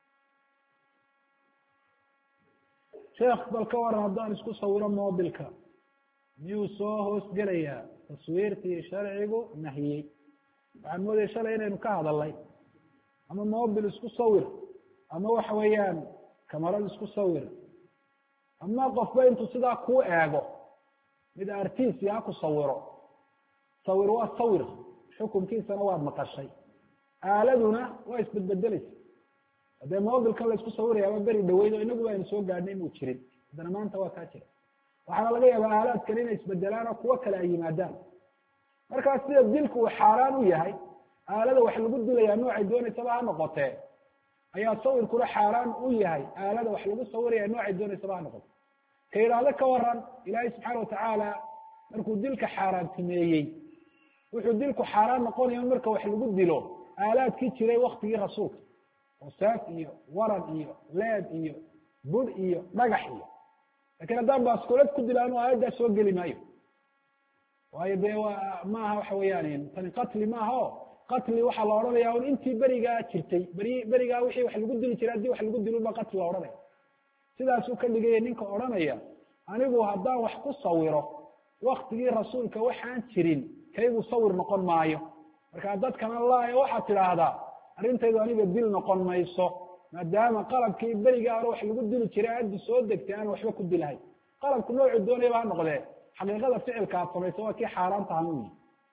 sheekh bal ka waran haddaan isku sawiro mobilka miyuu soo hoos gelayaa taswiirtii sharcigu nahiyey waxaan moodaya shalay inaynu ka hadalnay ama mobil isku sawir ama waxa weeyaan kamarad isku sawir ama qofba intuu sidaa kuu eego mid artisi ha ku sawiro sawir waa sawir xukunkiisana waad maqashay aaladuna waa isbedbedeleysa haddee mobilkan la isku sawiraya ama beri dhaweyd oo inagu aynu soo gaadhnay inuu jirin haddana maanta waa kaa jira waxaana laga yaabaa aalaadkan inay isbedelaan oo kuwo kale ay yimaadaan markaa sida dilku uu xaaraan u yahay aalada wax lagu dilayaa noocay doonaysaba ha noqotee ayaa sawirkuna xaaraan u yahay aalada wax lagu sawiraya noocay doonaysaba ha noqote ka yidhaahdo ka waran ilaahay subxaana watacaala markuu dilka xaaraantimeeyey wuxuu dilku xaaraan noqonaya marka wax lagu dilo aalaadkii jiray waktigii rasuulka oo saaf iyo waran iyo leed iyo bud iyo dhagax iyo lakin haddaan baaskulad ku dilo anu aayaddaa soo geli maayo waayo dee maaha waxa weeyaan tani qatli maaha o qatli waxaa la odhanaya un intii berigaa jirtay berigaa wixii wax lagu dili jiray haddii wax lagu dilo ba qatli la odhanaya sidaasuu ka dhigaya ninka odhanaya anigu haddaan wax ku sawiro waktigii rasuulka waxaan jirin kaygu sawir noqon maayo marka dadkana laayo waxaad tidhaahdaa arrintaydu aniga dil noqon mayso maadaama qalabkii berigaa hore wax lagu dili jiray haddi soo degtay aan waxba ku dilahay qalabku noocu doonayaba ha noqdee xaqiiqada ficilka aad samayso waa kii xaaraan tahan u yihi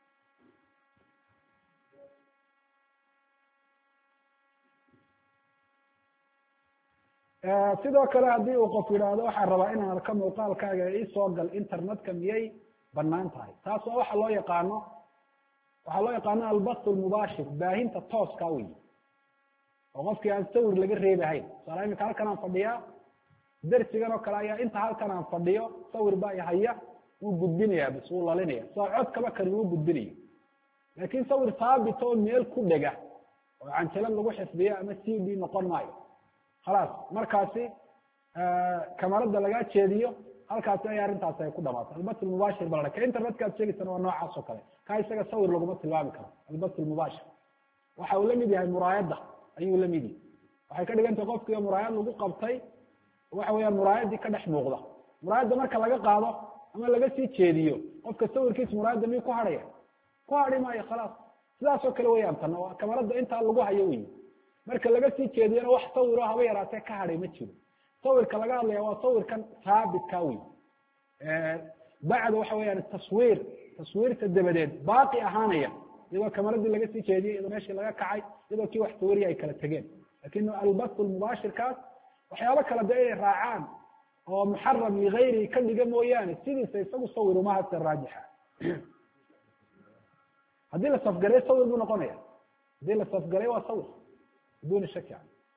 sidoo kale haddii uu qof yidhaahdo waxaan rabaa inaan arko muuqaalkaaga isoo gal internetka miyay banaan tahay taas waa waxaa loo yaqaano albath lmubaashir baahinta tooska wey oo qofkii aan sawir laga reebahayn tusaala imika halkan aan fadhiyaa dersigan oo kale ayaa inta halkan aan fadhiyo sawir baa ihaya wuu gudbinaya bas wuu lalinaya saa cod kaba kani wuu gudbinayo laakin sawir haabit oo meel ku dhega oo canjalad lagu xifdiyo ama c d noqon maayo khalaas markaasi kamarada lagaa jeediyo halkaasi ay arrintaasi ay ku dhamaatay albath lmubaashir bala ka internetka ad sheegaysana waa noocaas oo kale ka isaga sawir laguma tilmaami karo albath lmubaashir waxa uu lamid yahay muraayadda ayuu lamid yahay waxay ka dhigantay qofkiiba muraayad lagu qabtay waxa weeyaan muraayadii ka dhex muuqda muraayadda marka laga qaado ama laga sii jeediyo qofka sawirkiisa muraayadda miyuu ku hadhaya ku hadhi maayo khalaas sidaas oo kale weyaan tan oo kamarada intaa lagu hayo wey marka laga sii jeediyana wax sawiro haba yaraatee ka hadhay ma jiro sawirka laga hadlaya waa sawirkan haabitka wey bacda waxa weeyaan taswiirta dabadeed baaqi ahaanaya iyadoo kamaradii laga sii jeediyey iyadoo meeshii laga kacay iyadoo kii wax sawiriya ay kala tegeen lakin albath lmubaashirkaas waxyaabo kale de inay raacaan oo muxaram ligayrihi ka dhiga mooyaane sidiisa isagu sawir uma hase raajixa haddii la safgaray sawir buu noqonaya haddii la safgaray waa sawir biduni shaki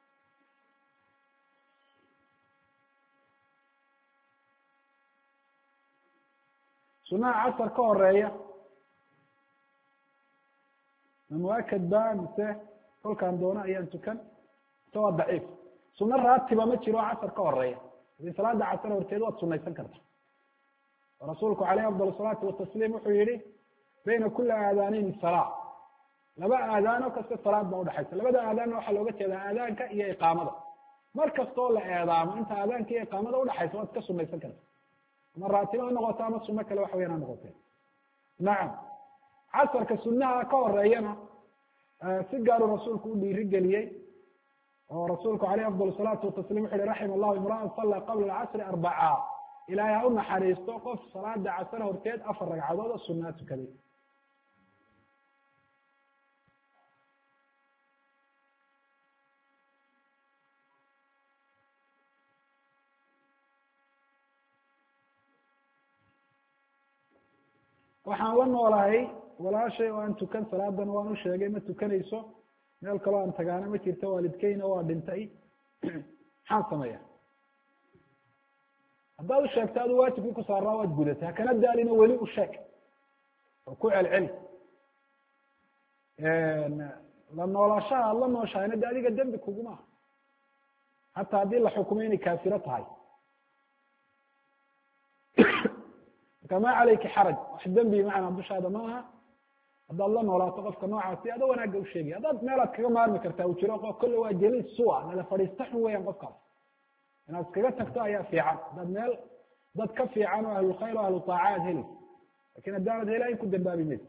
sunaha casar ka horeeya ma muakad ba mise kolkaan doono ayaan tukan mise waa daciif suno raatiba ma jiro casar ka horeeya hadii salaada casar horteed waad sunaysan karta oo rasuulku caleyh afdal salaatu watasliim wuxuu yihi bayna kuli aadaanayni salaa laba aadaano kasta salaad baa udhaxaysa labada aadaanna waxaa looga jeedaa aadaanka iyo iqaamada mar kastoo la eedaamo inta aadaanka iyo iqaamada udhaxaysa waad ka sunaysan karta ama raatiba ha noqoto ama suno kale waxa weyaan ha noqote nacam casarka sunaha ka horeeyana si gaaru rasuulku u dhiiri geliyey oo rasuulku caleyh afdal salaatu wataslim wuxu uhi raxima allahu imraan salla qabla alcasri arbaca ilaahay ha u naxariisto qof salaada casar horteed 4 ragcadood oo sunaa tukaday waxaan la noolahay walaashay oo aan tukan salaadana waan u sheegay ma tukanayso meel kaloo aan tagaana ma jirto waalidkeyna waa dhintay maxaan sameeya haddaad u sheegto adu waajibkii ku saaraa waad gudatay hakana daalina weli u sheeg oo ku celceli la noolaashaha ad la nooshahayna de adiga dembi kuguma aha hataa haddii la xukumay inay kaafiro tahay marka ma calayki xaraj wax dembi macnaa dushaada maaha haddaad la noolaato qofka noocaasi ada wanaagga u sheegay haddaad meelaad kaga maarmi kartaa uu jiro qof kolle waa jeliis sua nala fadhiista xun weeyaan qofkaas inaad iskaga tagto ayaa fiican haddaad meel dad ka fiican oo ahlulkhayr o ahlu taaca aad helaysa lakin haddaanad helayn ku dambaabi maysa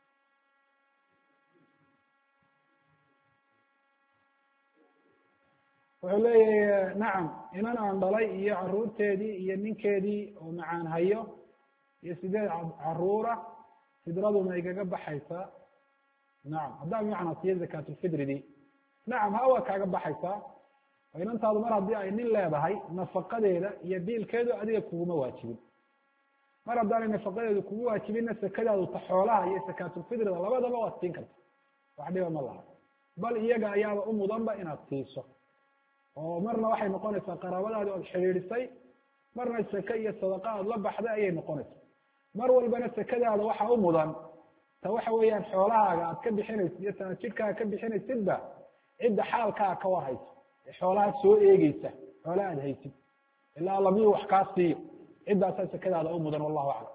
wuxuu leeyahay nacam inan aan dhalay iyo caruurteedii iyo ninkeedii oo macaan hayo iyo 8 caruura fidraduna igaga baxaysaa nacam haddaa bimacnaa siya zakatulfidridii nacam ha waa kaaga baxaysaa oo inantaadu mar haddii ay nin leedahay nafaqadeeda iyo biilkeedu adiga kuguma waajibin mar haddaanay nafaqadeedu kugu waajibinna sakadaadu ta xoolaha iyo zakatulfidrida labadaba waad siin karta wax dhiba ma laha bal iyaga ayaaba u mudanba inaad siiso oo marna waxay noqonaysaa qaraabadaadi ood xidhiidhisay marna sake iyo sadaqa aad la baxday ayay noqonaysaa mar walbana sakadaada waxa u mudan ta waxa weeyaan xoolahaaga aad ka bixinaysid iyo sana jidhkaaga ka bixinaysidba cidda xaalkaa ka war hayso ee xoolaha soo eegeysa xoolaha aad haysid ilaa alla miyuu wax kaa siiyo ciddaasaa sakadaada u mudan wallahu aclam